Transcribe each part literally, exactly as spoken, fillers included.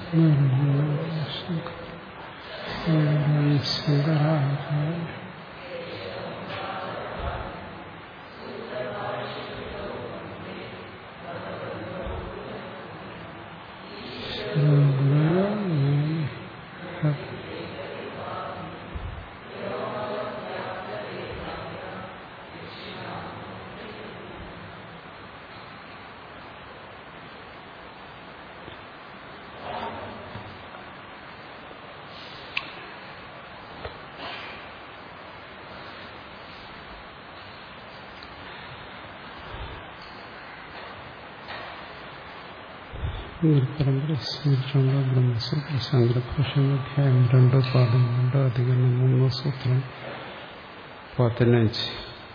പരമ്പര സൂത്രങ്ങൾ ബ്രഹ്മസൂത്ര ശങ്കരഭാഷ്യാധ്യായം രണ്ട് പാദം രണ്ട് അധികരണം മൂന്ന് സൂത്രം പതിനഞ്ച്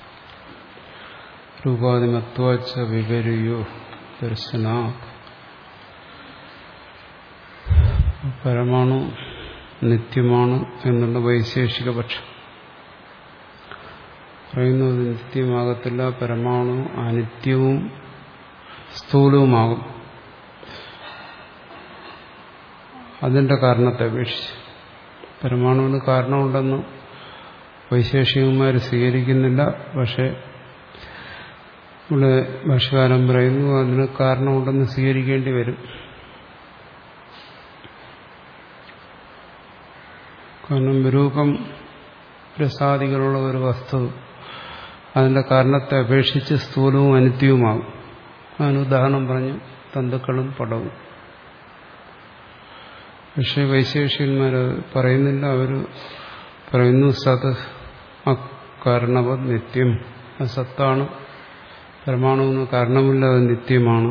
രൂപാതിമത്വാച്ച വിപര്യോ ദർശന. പരമാണു നിത്യമാണ് എന്നുള്ള വൈശേഷിക പക്ഷം പറയുന്നത് നിത്യമാകത്തില്ല. പരമാണു അനിത്യവും സ്ഥൂലവുമാകും. അതിന്റെ കാരണത്തെ അപേക്ഷിച്ച് പരമാണുവിന് കാരണമുണ്ടെന്ന് വൈശേഷികന്മാർ സ്വീകരിക്കുന്നില്ല. പക്ഷെ ഇവിടെ ഭാഷ്യകാരൻ പറയുന്നു അതിന് കാരണമുണ്ടെന്ന് സ്വീകരിക്കേണ്ടി വരും. കാരണം രൂപം രസാദികളുള്ള ഒരു വസ്തു അതിന്റെ കാരണത്തെ അപേക്ഷിച്ച് സ്ഥൂലവും അനിത്യവുമാകും. അതിന് ഉദാഹരണം പറഞ്ഞു തന്തുക്കളും പടവും. പക്ഷെ വൈശേഷികന്മാർ പറയുന്നില്ല. അവർ പറയുന്നു സത് അകാരണവത് നിത്യം. അത് സത്താണ്, പരമാണുവിന് കാരണമില്ല, അത് നിത്യമാണ്.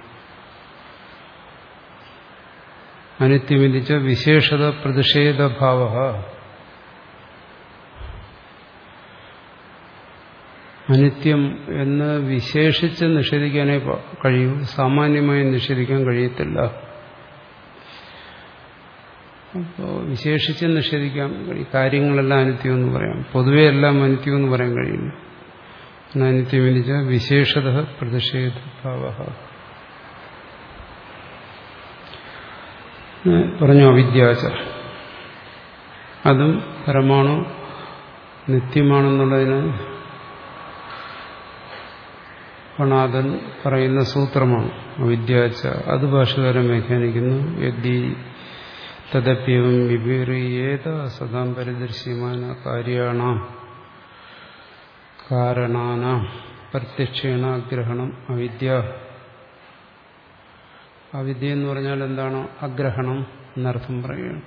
അനിത്യമിതിച്ച വിശേഷത പ്രതിഷേധഭാവ. അനിത്യം എന്ന് വിശേഷിച്ച് നിഷേധിക്കാനേ കഴിയൂ, സാമാന്യമായി നിഷേധിക്കാൻ കഴിയത്തില്ല. അപ്പോൾ വിശേഷിച്ച് നിഷേധിക്കാൻ കഴിയും. കാര്യങ്ങളെല്ലാം അനിത്യം എന്ന് പറയാം, പൊതുവെ എല്ലാം അനിത്യം എന്ന് പറയാൻ കഴിയില്ല. അനിത്യം എന്ന് വിശേഷത പ്രതിഷേധഭാവ പറഞ്ഞു. അവിദ്യാച അതും പരമാണു നിത്യമാണെന്നുള്ളതിന് പണാദൻ പറയുന്ന സൂത്രമാണ് അവിദ്യാച. അത് ഭാഷകാരൻ വ്യാഖ്യാനിക്കുന്നു. യദ്ദി തദപ്യവം വിപരീയേത സദാം പരിദർശ്യമാന കാര്യാണാം കാരണാനാം പ്രത്യക്ഷേണ അഗ്രഹണം അവിദ്യ. അവിദ്യ എന്ന് പറഞ്ഞാൽ എന്താണ്? അഗ്രഹണം എന്നർത്ഥം പറയുകയാണ്.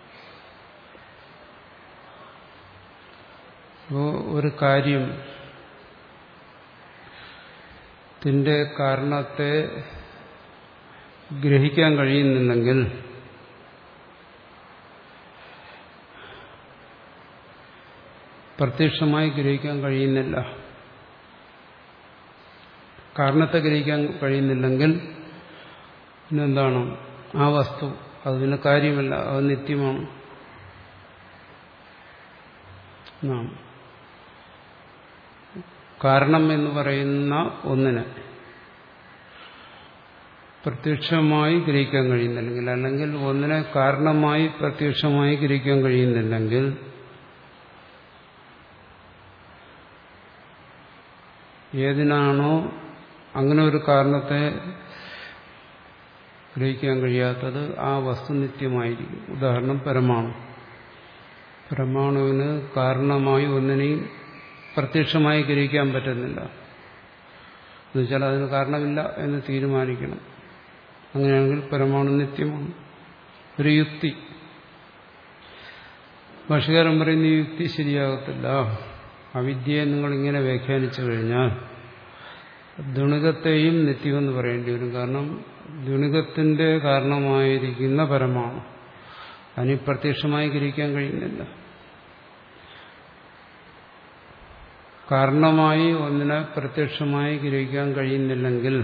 അപ്പോൾ ഒരു കാര്യം ത്തിന്റെ കാരണത്തെ ഗ്രഹിക്കാൻ കഴിയുന്നില്ലെങ്കിൽ പ്രത്യക്ഷമായി ഗ്രഹിക്കാൻ കഴിയുന്നില്ല. കാരണത്തെ ഗ്രഹിക്കാൻ കഴിയുന്നില്ലെങ്കിൽ പിന്നെന്താണ്? ആ വസ്തു അതിന് കാര്യമല്ല, അത് നിത്യമാണ്. കാരണം എന്ന് പറയുന്ന ഒന്നിനെ പ്രത്യക്ഷമായി ഗ്രഹിക്കാൻ കഴിയുന്നില്ലെങ്കിൽ, അല്ലെങ്കിൽ ഒന്നിനെ കാരണമായി പ്രത്യക്ഷമായി ഗ്രഹിക്കാൻ കഴിയുന്നില്ലെങ്കിൽ ഏതിനാണോ അങ്ങനെ ഒരു കാരണത്തെ ഗ്രഹിക്കാൻ കഴിയാത്തത് ആ വസ്തു നിത്യമായിരിക്കും. ഉദാഹരണം പരമാണു. പരമാണുവിന് കാരണമായി ഒന്നിനെയും പ്രത്യക്ഷമായി ഗ്രഹിക്കാൻ പറ്റുന്നില്ല. എന്നുവെച്ചാൽ അതിന് കാരണമില്ല എന്ന് തീരുമാനിക്കണം. അങ്ങനെയാണെങ്കിൽ പരമാണു നിത്യമാണ്. ഒരു യുക്തി. ഭാഷ്യകാരൻ പറയുന്ന ഈ യുക്തി ശരിയാകത്തില്ല. അവിദ്യയെ നിങ്ങളിങ്ങനെ വ്യാഖ്യാനിച്ചു കഴിഞ്ഞാൽ ദ്വിണികത്തെയും നിത്യമെന്ന് പറയേണ്ടി വരും. കാരണം ദ്വിണികത്തിന്റെ കാരണമായിരിക്കുന്ന പരമാണു അതിന് പ്രത്യക്ഷമായി ഗ്രഹിക്കാൻ കഴിയുന്നില്ല. കാരണമായി ഒന്നിനെ പ്രത്യക്ഷമായി ഗ്രഹിക്കാൻ കഴിയുന്നില്ലെങ്കിൽ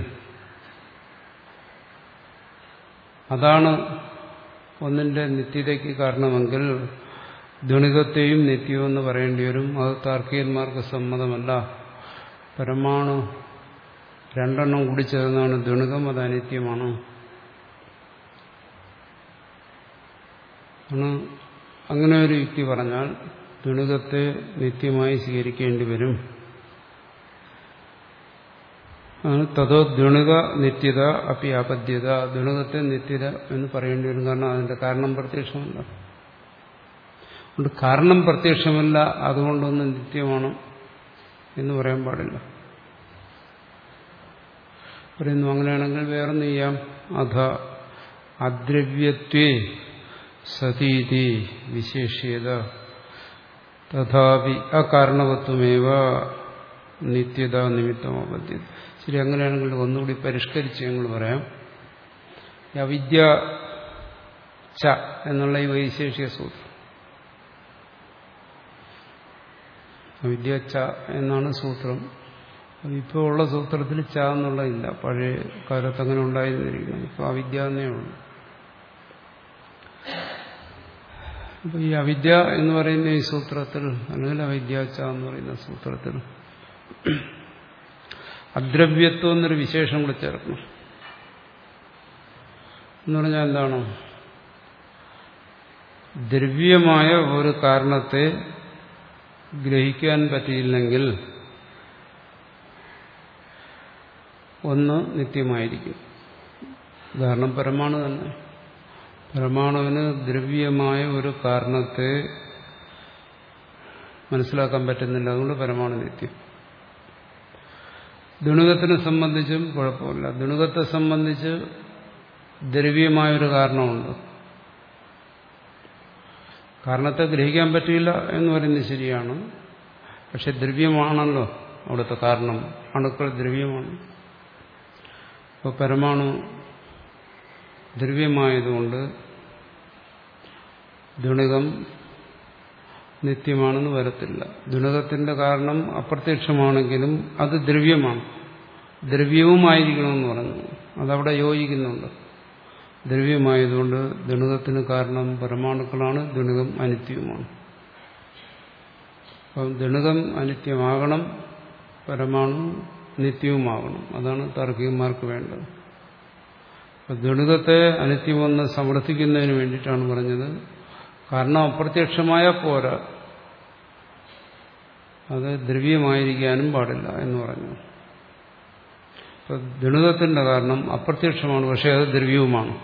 അതാണ് ഒന്നിന്റെ നിത്യതയ്ക്ക് കാരണമെങ്കിൽ ദ്വിണികത്തെയും നിത്യമെന്ന് പറയേണ്ടി വരും. അത് താർക്കികന്മാർക്ക് സമ്മതമല്ല. പരമാണു രണ്ടെണ്ണം കൂടി ചേർന്നാണ് ദ്വിണികം, അത് അനിത്യമാണ്. ആണ്. അങ്ങനെ ഒരു യുക്തി പറഞ്ഞാൽ ദ്വിണുകത്തെ നിത്യമായി സ്വീകരിക്കേണ്ടി വരും. തതോ ദ്വിണുക നിത്യത അപ്പി ആപദ്യത. ദ്വിണുകത്തെ നിത്യത എന്ന് പറയേണ്ടി വരും. കാരണം അതിന്റെ കാരണം പ്രത്യക്ഷമല്ല. അതുകൊണ്ട് കാരണം പ്രത്യക്ഷമല്ല, അതുകൊണ്ടൊന്നും നിത്യമാണ് എന്ന് പറയാൻ പാടില്ല. പറയുന്നു അങ്ങനെയാണെങ്കിൽ വേറൊന്നും ചെയ്യാം. അധ അദ്രവ്യത്വേ സതീതി വിശേഷ്യത തഥാപി അകാരണവത്വമേവ നിത്യത നിമിത്തമാപദ്ധ്യത. ശരി, അങ്ങനെയാണെങ്കിൽ ഒന്നുകൂടി പരിഷ്കരിച്ച് ഞങ്ങൾ പറയാം. അവിദ്യ ച എന്നുള്ള ഈ വൈശേഷിക സൂത്രം, അവിദ്യ ച എന്നാണ് സൂത്രം. ഇപ്പോൾ ഉള്ള സൂത്രത്തിൽ ച എന്നുള്ളതില്ല. പഴയ കാലത്ത് അങ്ങനെ ഉണ്ടായിരുന്നിരിക്കുന്നു. ഇപ്പോൾ അവിദ്യ എന്നേ ഉള്ളൂ. അപ്പൊ ഈ അവിദ്യ എന്ന് പറയുന്ന ഈ സൂത്രത്തിൽ, അല്ലെങ്കിൽ അവിദ്യ ച എന്ന് പറയുന്ന സൂത്രത്തിൽ അദ്രവ്യത്വം എന്നൊരു വിശേഷം കൂടി ചേർക്കണം. എന്ന് പറഞ്ഞാൽ എന്താണ്? ദ്രവ്യമായ ഒരു കാരണത്തെ ഗ്രഹിക്കാൻ പറ്റിയില്ലെങ്കിൽ ഒന്ന് നിത്യമായിരിക്കും. ഉദാഹരണം പരമാണു തന്നെ. പരമാണുവിന് ദ്രവ്യമായ ഒരു കാരണത്തെ മനസ്സിലാക്കാൻ പറ്റുന്നില്ല, അതുകൊണ്ട് പരമാണു നിത്യം. ദ്വിണുകത്തിനെ സംബന്ധിച്ചും കുഴപ്പമില്ല. ദ്വിണുകത്തെ സംബന്ധിച്ച് ദ്രവ്യമായൊരു കാരണമുണ്ട്. കാരണത്തെ ഗ്രഹിക്കാൻ പറ്റിയില്ല എന്ന് പറയുന്നത് ശരിയാണ്. പക്ഷെ ദ്രവ്യമാണല്ലോ അവിടുത്തെ കാരണം. അണുക്കൾ ദ്രവ്യമാണ്. അപ്പോൾ പരമാണു ദ്രവ്യമായതുകൊണ്ട് ദ്വിണുകം നിത്യമാണെന്ന് വരത്തില്ല. ദ്വിണുകത്തിന്റെ കാരണം അപ്രത്യക്ഷമാണെങ്കിലും അത് ദ്രവ്യമാണ്. ദ്രവ്യവുമായിരിക്കണമെന്ന് പറഞ്ഞു. അതവിടെ യോജിക്കുന്നുണ്ട്. ദ്രവ്യമായതുകൊണ്ട് ദ്വിണുകത്തിന് കാരണം പരമാണുക്കളാണ്. ദ്വിണുകം അനിത്യവുമാണ്. അപ്പം ദ്വിണുകം അനിത്യമാകണം, പരമാണു നിത്യവുമാകണം. അതാണ് താർക്കികന്മാർക്ക് വേണ്ടത്. ദ്വിണുകത്തെ അനിത്യമെന്ന് സമർത്ഥിക്കുന്നതിന് വേണ്ടിയിട്ടാണ് പറഞ്ഞത്. കാരണം അപ്രത്യക്ഷമായ പോരാ, അത് ദ്രവ്യമായിരിക്കാനും പാടില്ല എന്ന് പറഞ്ഞു. ഇപ്പൊ ദ്വിണുകത്തിന്റെ കാരണം അപ്രത്യക്ഷമാണ്, പക്ഷെ അത് ദ്രവ്യവുമാണ്.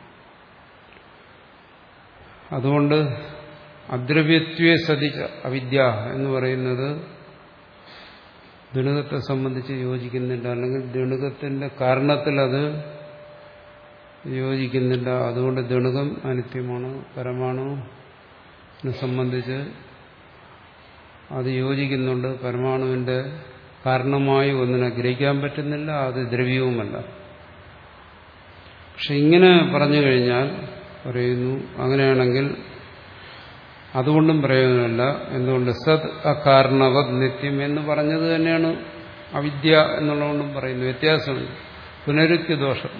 അതുകൊണ്ട് അദ്രവ്യത്വേ സതിച്ച അവിദ്യ എന്ന് പറയുന്നത് ദ്വിണുകത്തെ സംബന്ധിച്ച് യോജിക്കുന്നില്ല. അല്ലെങ്കിൽ ദ്വിണുകത്തിന്റെ കാരണത്തിൽ അത് യോജിക്കുന്നില്ല. അതുകൊണ്ട് ദ്വിണുകം അനിത്യമാണ്. പരമാണുവിനെ സംബന്ധിച്ച് അത് യോജിക്കുന്നുണ്ട്. പരമാണുവിന്റെ കാരണമായി ഒന്നിനെ ഗ്രഹിക്കാൻ പറ്റുന്നില്ല, അത് ദ്രവ്യവുമല്ല. പക്ഷെ ഇങ്ങനെ പറഞ്ഞു കഴിഞ്ഞാൽ പറയുന്നു അങ്ങനെയാണെങ്കിൽ അതുകൊണ്ടും പ്രയോജനമല്ല. എന്തുകൊണ്ട്? സത് അകാരണവത് നിത്യം എന്ന് പറഞ്ഞത് തന്നെയാണ് അവിദ്യ എന്നുള്ളതുകൊണ്ടും പറയുന്നു. വ്യത്യാസമുണ്ട്. പുനരുക്തി ദോഷം.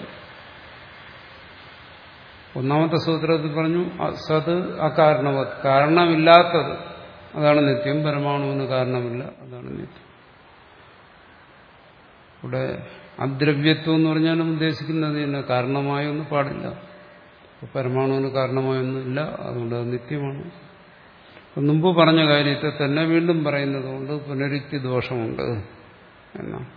ഒന്നാമത്തെ സൂത്രത്തിൽ പറഞ്ഞു സത് അകാരണവത്, കാരണമില്ലാത്തത് അതാണ് നിത്യം. പരമാണുവിന് കാരണമില്ല, അതാണ് നിത്യം. ഇവിടെ അദ്രവ്യത്വം എന്ന് പറഞ്ഞാലും ഉദ്ദേശിക്കുന്നത് തന്നെ കാരണമായൊന്നും പാടില്ല. പരമാണുവിന് കാരണമായൊന്നുമില്ല, അതുകൊണ്ട് അത് നിത്യമാണ്. മുമ്പ് പറഞ്ഞ കാര്യത്തെ തന്നെ വീണ്ടും പറയുന്നത് കൊണ്ട് പുനരുക്തി ദോഷമുണ്ട് എന്നാണ്.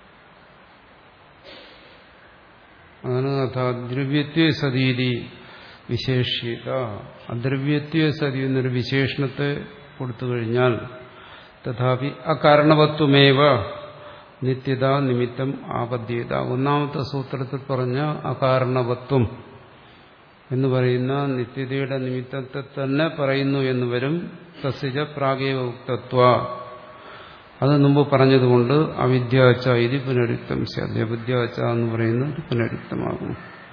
അതാണ് അദ്രവ്യത്വേ സതീതി വിശേഷിത. അദ്രവ്യത്വേ സതി എന്നൊരു വിശേഷണത്തെ കൊടുത്തു കഴിഞ്ഞാൽ തഥാപി അകാരണവത്വമേവ നിത്യത നിമിത്തം ആപദ്ധ്യത. ഒന്നാമത്തെ സൂത്രത്തിൽ പറഞ്ഞ അകാരണവത്വം എന്ന് പറയുന്ന നിത്യതയുടെ നിമിത്തത്തെ തന്നെ പറയുന്നു എന്ന് വരും. തസ്യ പ്രാഗേവ ഉക്തത്വ, അത് മുമ്പ് പറഞ്ഞതുകൊണ്ട് അവിദ്യാച്ച ഇത് പുനരുക്തം സ്യാദ്. അവിദ്യാച്ച എന്ന് പറയുന്നത് പുനരുക്തമാകും.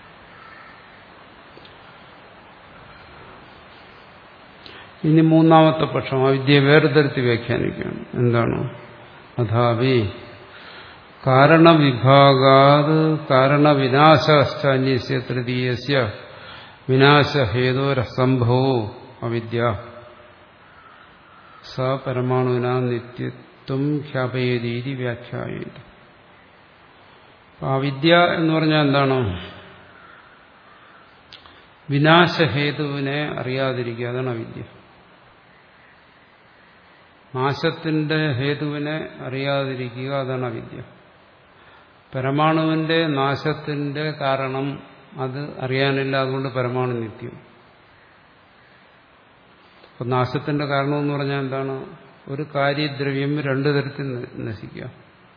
ഇനി മൂന്നാമത്തെ പക്ഷം അവിദ്യയെ വേർതിരുത്തി വ്യാഖ്യാനിക്കുകയാണ്. എന്താണ്? അഥാവി കാരണവിഭാഗാത് കാരണവിനാശാന്യസ്യ തൃതീയസ്യ വിനാശഹേതോരസംഭവോ അവിദ്യ സ പരമാണുവിനാ നിത്യത്വം ഖ്യാപയേതീതി വ്യാഖ്യായേത. അവിദ്യ എന്ന് പറഞ്ഞാൽ എന്താണ്? വിനാശഹേതുവിനെ അറിയാതിരിക്കുക, അതാണ് അവിദ്യ. നാശത്തിന്റെ ഹേതുവിനെ അറിയാതിരിക്കുക, അതാണ് അവിദ്യ. പരമാണുവിന്റെ നാശത്തിന്റെ കാരണം അത് അറിയാനില്ല, അതുകൊണ്ട് പരമാണു നിത്യം. അപ്പൊ നാശത്തിന്റെ കാരണമെന്ന് പറഞ്ഞാൽ എന്താണ്? ഒരു കാര്യദ്രവ്യം രണ്ടു തരത്തിൽ നശിക്കാം.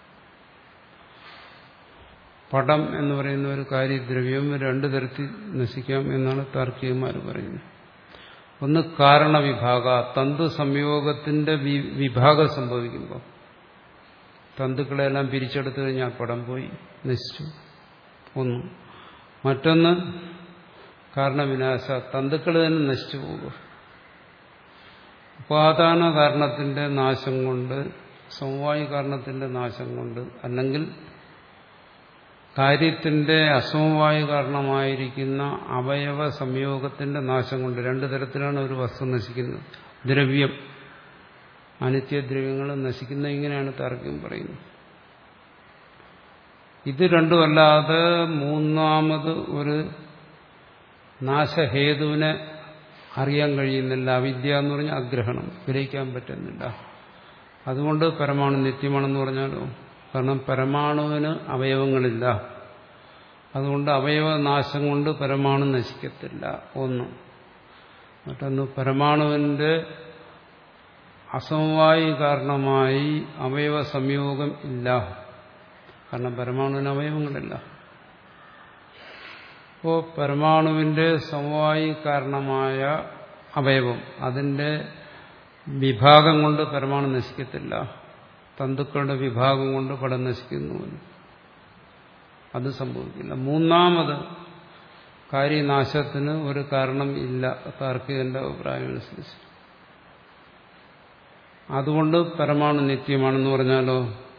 പടം എന്ന് പറയുന്ന ഒരു കാര്യദ്രവ്യം രണ്ടു തരത്തിൽ നശിക്കാം എന്നാണ് താർക്കികന്മാർ പറയുന്നത്. ഒന്ന് കാരണവിഭാഗ, തന്തു സംയോഗത്തിന്റെ വിഭാഗം സംഭവിക്കുമ്പോൾ തന്തുക്കളെല്ലാം പിരിച്ചെടുത്തു കഴിഞ്ഞാൽ പടം പോയി, നശിച്ചു. ഒന്ന്. മറ്റൊന്ന് കാരണവിനാശ, തന്തുക്കൾ തന്നെ നശിച്ചു പോകുക. ഉപാദാന കാരണത്തിന്റെ നാശം കൊണ്ട്, സമവായി കാരണത്തിന്റെ നാശം കൊണ്ട്, അല്ലെങ്കിൽ കാര്യത്തിന്റെ അസമവായ കാരണമായിരിക്കുന്ന അവയവ സംയോഗത്തിന്റെ നാശം കൊണ്ട്, രണ്ടു തരത്തിലാണ് ഒരു വസ്തു നശിക്കുന്നത്. ദ്രവ്യം, അനിത്യദ്രവ്യങ്ങൾ നശിക്കുന്ന ഇങ്ങനെയാണ് താർക്കികം പറയുന്നത്. ഇത് രണ്ടുമല്ലാതെ മൂന്നാമത് ഒരു നാശഹേതുവിനെ അറിയാൻ കഴിയുന്നില്ല. അവിദ്യ എന്ന് പറഞ്ഞാൽ അഗ്രഹണം, ഗ്രഹിക്കാൻ പറ്റുന്നില്ല. അതുകൊണ്ട് പരമാണു നിത്യമാണെന്ന് പറഞ്ഞാലോ? കാരണം പരമാണുവിന് അവയവങ്ങളില്ല, അതുകൊണ്ട് അവയവനാശം കൊണ്ട് പരമാണു നശിക്കത്തില്ല. ഒന്ന്. മറ്റൊന്ന് പരമാണുവിന്റെ അസമവായി കാരണമായി അവയവ സംയോഗം ഇല്ല, കാരണം പരമാണുവിന് അവയവങ്ങളില്ല. അപ്പോൾ പരമാണുവിന്റെ സമവായി കാരണമായ അവയവം, അതിന്റെ വിഭാഗം കൊണ്ട് പരമാണു നശിക്കത്തില്ല. തന്തുക്കളുടെ വിഭാഗം കൊണ്ട് പടം നശിക്കുന്നു, അത് സംഭവിക്കില്ല. മൂന്നാമത് കാര്യനാശത്തിന് ഒരു കാരണം ഇല്ല, താർക്കികന്റെ അഭിപ്രായം അനുസരിച്ച്. അതുകൊണ്ട് പരമാണു നിത്യമാണെന്ന് പറഞ്ഞാലോ?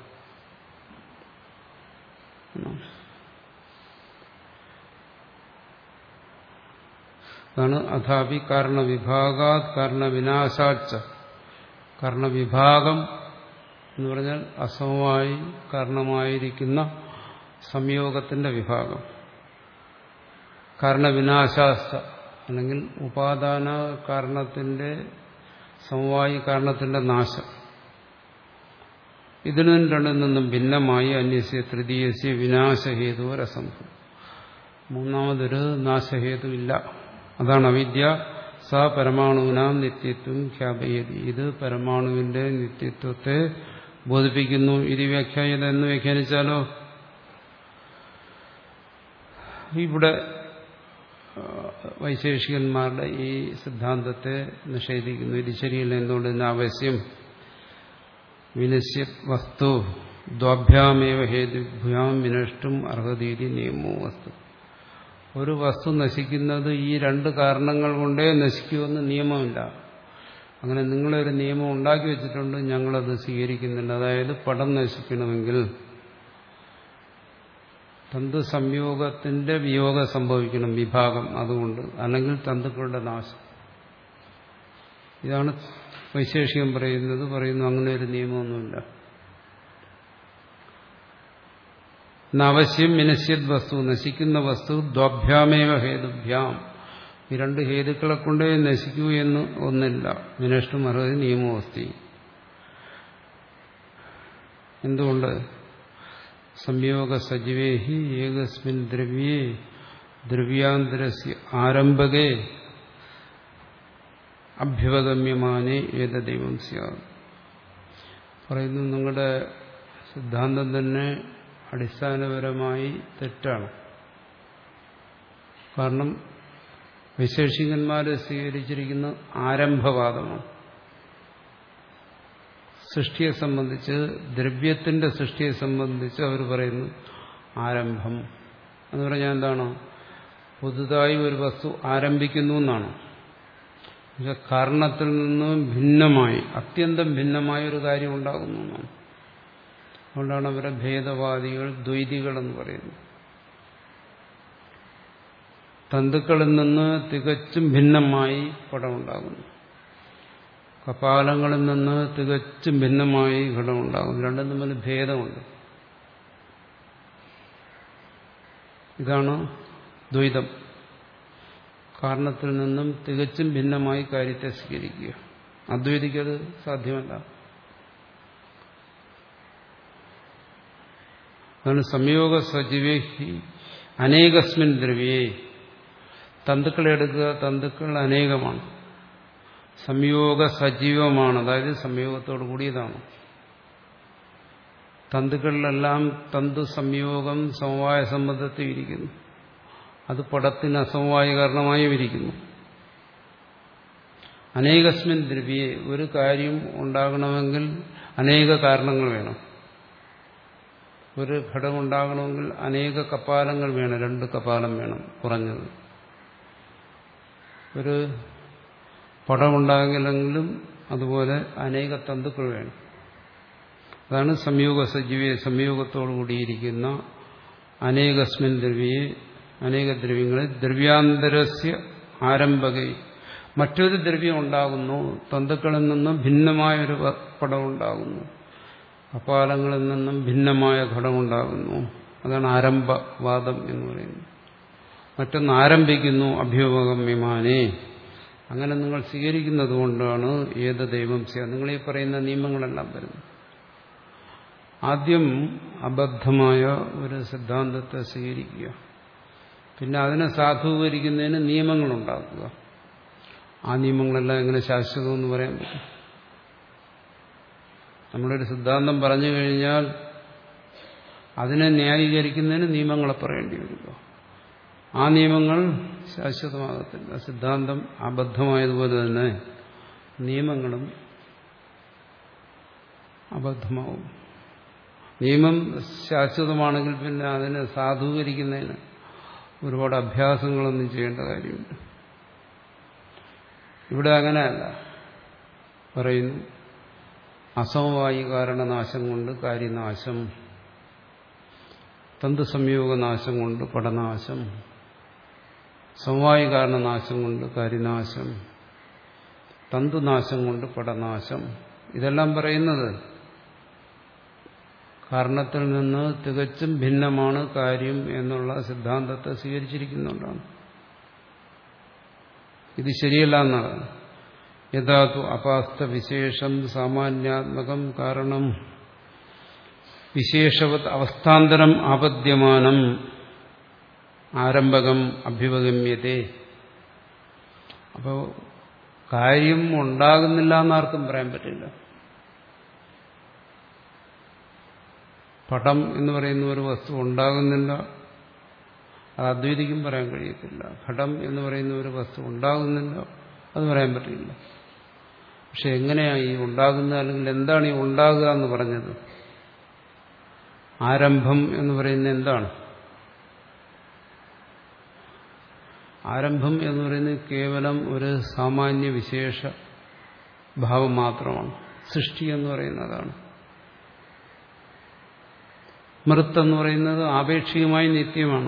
അതാണ് അഥാപി കാരണവിഭാഗാത് കാരണവിനാശാച്ച. കാരണവിഭാഗം എന്ന് പറഞ്ഞാൽ അസമമായി കാരണമായിരിക്കുന്ന സംയോഗത്തിന്റെ വിഭാഗം. കാരണവിനാശാച്ച അല്ലെങ്കിൽ ഉപാദാന കാരണത്തിന്റെ സമവായി കാരണത്തിന്റെ നാശം. ഇതിനും രണ്ടിൽ നിന്നും ഭിന്നമായി അന്യസ്യ തൃതീയസ്യ വിനാശഹേതു രസംഭവം. മൂന്നാമതൊരു നാശഹേതു ഇല്ല, അതാണ് അവിദ്യ. സ പരമാണുവിനാം നിത്യത്വം ഖ്യാപയതി. ഇത് പരമാണുവിന്റെ നിത്യത്വത്തെ ബോധിപ്പിക്കുന്നു. ഇത് വ്യാഖ്യാനം എന്ന് വ്യാഖ്യാനിച്ചാലോ? ഇവിടെ വൈശേഷികന്മാരുടെ ഈ സിദ്ധാന്തത്തെ നിഷേധിക്കുന്നു. ഇത് ശരിയല്ല. എന്തുകൊണ്ട്? ഇതിന് ആവശ്യം വിനശ്യ വസ്തു ദ്വാഭ്യാമേവ ഹേതുഭ്യാം വിനഷ്ടും അർഹതീതി നിയമോ വസ്തു. ഒരു വസ്തു നശിക്കുന്നത് ഈ രണ്ട് കാരണങ്ങൾ കൊണ്ടേ നശിക്കുമെന്ന് നിയമമില്ല. അങ്ങനെ നിങ്ങളൊരു നിയമം ഉണ്ടാക്കി വെച്ചിട്ടുണ്ട്, ഞങ്ങളത് സ്വീകരിക്കുന്നില്ല. അതായത് പടം നശിക്കണമെങ്കിൽ തന്തു സംയോഗത്തിന്റെ വിയോഗം സംഭവിക്കണം, വിഭാഗം, അതുകൊണ്ട്, അല്ലെങ്കിൽ തന്തുക്കളുടെ നാശം. ഇതാണ് വൈശേഷികം പറയുന്നത്. പറയുന്നു അങ്ങനെ ഒരു നിയമമൊന്നുമില്ല. അവശ്യം വിനശ്യത് വസ്തു, നശിക്കുന്ന വസ്തു ദ്വാഭ്യാമേവ ഹേതുഭ്യാം, ഈ രണ്ട് ഹേതുക്കളെ കൊണ്ടേ നശിക്കൂ എന്ന് ഒന്നില്ല. വിനഷ്ടും അർഹത നിയമവസ്തി. എന്തുകൊണ്ട്? സംയോഗ സജീവേഹി ഏകസ്മിൻ ദ്രവ്യേ ദ്രവ്യാന്തരസ്യ ആരംഭകേ അഭ്യുപഗമ്യമാനേ ഏതദൈവം സ്യാത്. പറയുന്നു, നിങ്ങളുടെ സിദ്ധാന്തം തന്നെ അടിസ്ഥാനപരമായി തെറ്റാണ്. കാരണം വൈശേഷികന്മാർ സ്വീകരിച്ചിരിക്കുന്ന ആരംഭവാദമാണ്. സൃഷ്ടിയെ സംബന്ധിച്ച്, ദ്രവ്യത്തിന്റെ സൃഷ്ടിയെ സംബന്ധിച്ച് അവർ പറയുന്നു ആരംഭം എന്ന് പറഞ്ഞാൽ എന്താണ്? പുതുതായി ഒരു വസ്തു ആരംഭിക്കുന്നു എന്നാണ്. കാരണത്തിൽ നിന്നും ഭിന്നമായി, അത്യന്തം ഭിന്നമായ ഒരു കാര്യം ഉണ്ടാകുന്നു എന്നാണ്. അതുകൊണ്ടാണ് അവരെ ഭേദവാദികൾ, ദ്വൈതികൾ എന്ന് പറയുന്നത്. തന്തുക്കളിൽ നിന്ന് തികച്ചും ഭിന്നമായി പടമുണ്ടാകുന്നു, കപാലങ്ങളിൽ നിന്ന് തികച്ചും ഭിന്നമായി ഘടമുണ്ടാകുന്നു. രണ്ടും തമ്മിൽ ഭേദമുണ്ട്. ഇതാണ് ദ്വൈതം. കാരണത്തിൽ നിന്നും തികച്ചും ഭിന്നമായി കാര്യത്തെ സ്വീകരിക്കുക. അദ്വൈതിക്കത് സാധ്യമല്ല. അതാണ് സംയോഗ സജീവേഹി അനേകസ്മിൻ ദ്രവ്യേ. തന്തുക്കളെ എടുക്കുക, തന്തുക്കൾ അനേകമാണ്, സംയോഗ സജീവമാണ്, അതായത് സംയോഗത്തോടു കൂടിയതാണ്. തന്തുക്കളിലെല്ലാം തന്തു സംയോഗം സമവായ സംബന്ധത്തിൽ ഇരിക്കുന്നു. അത് പടത്തിന് അസമവായ കാരണമായും ഇരിക്കുന്നു. അനേകസ്മിൻ ദ്രവ്യേ, ഒരു കാര്യം ഉണ്ടാകണമെങ്കിൽ അനേക കാരണങ്ങൾ വേണം. ഒരു ഘടകം ഉണ്ടാകണമെങ്കിൽ അനേക കപാലങ്ങൾ വേണം, രണ്ട് കപാലം വേണം കുറഞ്ഞത്. ഒരു പടമുണ്ടാകില്ലെങ്കിലും അതുപോലെ അനേക തന്തുക്കൾ വേണം. അതാണ് സംയോഗ സജീവേ, സംയോഗത്തോടു കൂടിയിരിക്കുന്ന അനേകസ്മിൻ ദ്രവ്യേ, അനേക ദ്രവ്യങ്ങളിൽ ദ്രവ്യാന്തരസ്യ ആരംഭകൈ, മറ്റൊരു ദ്രവ്യം ഉണ്ടാകുന്നു, തന്തുക്കളിൽ നിന്നും ഭിന്നമായ ഒരു പടമുണ്ടാകുന്നു, കപാലങ്ങളിൽ നിന്നും ഭിന്നമായ ഘടമുണ്ടാകുന്നു. അതാണ് ആരംഭവാദം എന്ന് പറയുന്നത്. മറ്റൊന്ന് ആരംഭിക്കുന്നു, അഭ്യുപകം വിമാനേ. അങ്ങനെ നിങ്ങൾ സ്വീകരിക്കുന്നത് കൊണ്ടാണ് ഏത് ദൈവം സ്യാ, നിങ്ങൾ ഈ പറയുന്ന നിയമങ്ങളെല്ലാം വരുന്നത്. ആദ്യം അബദ്ധമായ ഒരു സിദ്ധാന്തത്തെ സ്വീകരിക്കുക, പിന്നെ അതിനെ സാധൂകരിക്കുന്നതിന് നിയമങ്ങളുണ്ടാക്കുക. ആ നിയമങ്ങളെല്ലാം എങ്ങനെ ശാശ്വതമെന്ന് പറയാൻ പറ്റും? നമ്മളൊരു സിദ്ധാന്തം പറഞ്ഞു കഴിഞ്ഞാൽ അതിനെ ന്യായീകരിക്കുന്നതിന് നിയമങ്ങളെ പറയേണ്ടി വരിക. ആ നിയമങ്ങൾ ശാശ്വതമാകത്തില്ല. സിദ്ധാന്തം അബദ്ധമായതുപോലെ തന്നെ നിയമങ്ങളും അബദ്ധമാവും. നിയമം ശാശ്വതമാണെങ്കിൽ പിന്നെ അതിനെ സാധൂകരിക്കുന്നതിന് ഒരുപാട് അഭ്യാസങ്ങളൊന്നും ചെയ്യേണ്ട കാര്യമുണ്ട്. ഇവിടെ അങ്ങനെയല്ല പറയുന്നു. അസമവായി കാരണനാശം കൊണ്ട് കാര്യനാശം, തന്തു സംയോഗനാശം കൊണ്ട് പടനാശം, സമവായി കാരണനാശം കൊണ്ട് കാര്യനാശം, തന്തുനാശം കൊണ്ട് പടനാശം. ഇതെല്ലാം പറയുന്നത് കാരണത്തിൽ നിന്ന് തികച്ചും ഭിന്നമാണ് കാര്യം എന്നുള്ള സിദ്ധാന്തത്തെ സ്വീകരിച്ചിരിക്കുന്നുണ്ടാണ്. ഇത് ശരിയല്ല എന്നാണ്. യഥാതു അപാസ്ത വിശേഷം സാമാന്യാത്മകം കാരണം വിശേഷവത് അവസ്ഥാന്തരം ആപദ്യമാനം ആരംഭകം അഭ്യുപഗമ്യത്തെ. അപ്പോൾ കാര്യം ഉണ്ടാകുന്നില്ല എന്നാർക്കും പറയാൻ പറ്റില്ല. പടം എന്ന് പറയുന്ന ഒരു വസ്തു ഉണ്ടാകുന്നില്ല, അത് അദ്വൈതിക്കും പറയാൻ കഴിയത്തില്ല. ഘടം എന്ന് പറയുന്ന ഒരു വസ്തു ഉണ്ടാകുന്നില്ല, അത് പറയാൻ പറ്റില്ല. പക്ഷെ എങ്ങനെയാണ് ഈ ഉണ്ടാകുന്നത്, അല്ലെങ്കിൽ എന്താണ് ഈ ഉണ്ടാകുക എന്ന് പറഞ്ഞത്? ആരംഭം എന്ന് പറയുന്നത് എന്താണ്? ആരംഭം എന്ന് പറയുന്നത് കേവലം ഒരു സാമാന്യ വിശേഷ ഭാവം മാത്രമാണ്. സൃഷ്ടി എന്ന് പറയുന്നതാണ്. മൃത്ത് എന്ന് പറയുന്നത് ആപേക്ഷികമായി നിത്യമാണ്.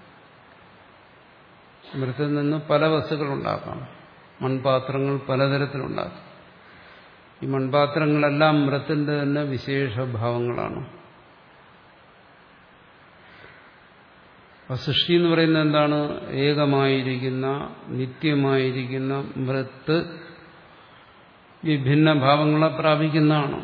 മൃത്തിൽ നിന്ന് പല വസ്തുക്കൾ ഉണ്ടാക്കാം. മൺപാത്രങ്ങൾ പലതരത്തിലുണ്ടാക്കാം. ഈ മൺപാത്രങ്ങളെല്ലാം മൃത്തിന്റെ തന്നെ വിശേഷഭാവങ്ങളാണ്. സൃഷ്ടി എന്ന് പറയുന്നത് എന്താണ്? ഏകമായിരിക്കുന്ന നിത്യമായിരിക്കുന്ന മൃത്ത് വിഭിന്ന ഭാവങ്ങളെ പ്രാപിക്കുന്നതാണ്.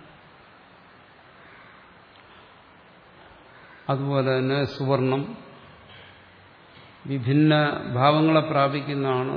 അതുപോലെ തന്നെ സുവർണം വിഭിന്ന ഭാവങ്ങളെ പ്രാപിക്കുന്നതാണ്.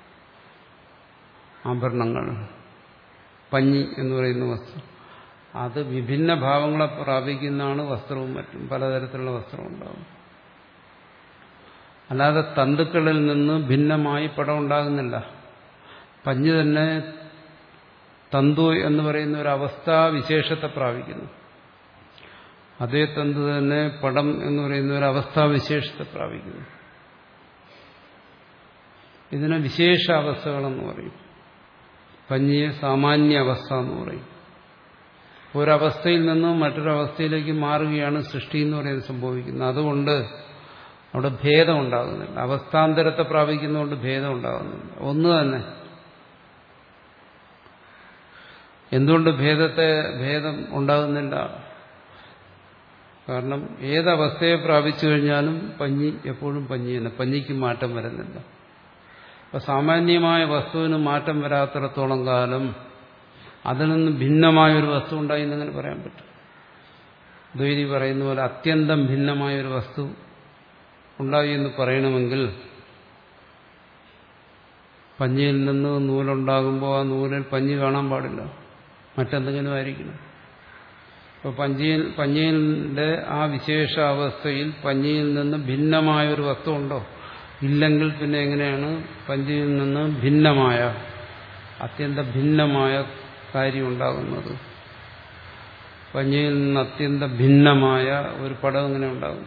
ആഭരണങ്ങൾ, പഞ്ഞി എന്ന് പറയുന്ന വസ്തു, അത് വിഭിന്ന ഭാവങ്ങളെ പ്രാപിക്കുന്നതാണ്. വസ്ത്രവും മറ്റും പലതരത്തിലുള്ള വസ്ത്രം ഉണ്ടാകും. അല്ലാതെ തന്തുക്കളിൽ നിന്ന് ഭിന്നമായി പടം ഉണ്ടാകുന്നില്ല. പഞ്ഞി തന്നെ തന്തു എന്ന് പറയുന്ന ഒരു അവസ്ഥാവിശേഷത്തെ പ്രാപിക്കുന്നു. അതേ തന്തു തന്നെ പടം എന്ന് പറയുന്ന ഒരു അവസ്ഥാവിശേഷത്തെ പ്രാപിക്കുന്നു. ഇതിനെ വിശേഷ അവസ്ഥകളെന്ന് പറയും. പഞ്ഞിയെ സാമാന്യ അവസ്ഥ എന്ന് പറയും. ഒരവസ്ഥയിൽ നിന്ന് മറ്റൊരവസ്ഥയിലേക്ക് മാറുകയാണ് സൃഷ്ടി എന്ന് പറയുന്നത് സംഭവിക്കുന്നത്. അതുകൊണ്ട് അവിടെ ഭേദം ഉണ്ടാകുന്നില്ല. അവസ്ഥാന്തരത്തെ പ്രാപിക്കുന്നതുകൊണ്ട് ഭേദം ഉണ്ടാകുന്നില്ല. ഒന്ന് തന്നെ. എന്തുകൊണ്ട് ഭേദത്തെ ഭേദം ഉണ്ടാകുന്നില്ല? കാരണം ഏതവസ്ഥയെ പ്രാപിച്ചു കഴിഞ്ഞാലും പഞ്ഞി എപ്പോഴും പഞ്ഞി തന്നെ. പഞ്ഞിക്ക് മാറ്റം വരുന്നില്ല. അപ്പൊ സാമാന്യമായ വസ്തുവിന് മാറ്റം വരാത്തിടത്തോളം കാലം അതിൽ നിന്ന് ഭിന്നമായൊരു വസ്തു ഉണ്ടായി എന്നങ്ങനെ പറയാൻ പറ്റും. ദ്വൈതി പറയുന്ന പോലെ അത്യന്തം ഭിന്നമായൊരു വസ്തു ഉണ്ടായി എന്ന് പറയണമെങ്കിൽ പഞ്ഞിയിൽ നിന്ന് നൂലുണ്ടാകുമ്പോൾ ആ നൂലിൽ പഞ്ഞി കാണാൻ പാടില്ല, മറ്റെന്തെങ്കിലും ആയിരിക്കണം. അപ്പോൾ പഞ്ഞിയിൽ പഞ്ഞിയുടെ ആ വിശേഷ അവസ്ഥയിൽ പഞ്ഞിയിൽ നിന്ന് ഭിന്നമായൊരു വസ്തു ഉണ്ടോ? ഇല്ലെങ്കിൽ പിന്നെ എങ്ങനെയാണ് പഞ്ഞിയിൽ നിന്ന് ഭിന്നമായ അത്യന്തം ഭിന്നമായ കാര്യം ഉണ്ടാകുന്നത്? പഞ്ഞിയിൽ നിന്ന് അത്യന്തം ഭിന്നമായ ഒരു പടം എങ്ങനെ ഉണ്ടാകും?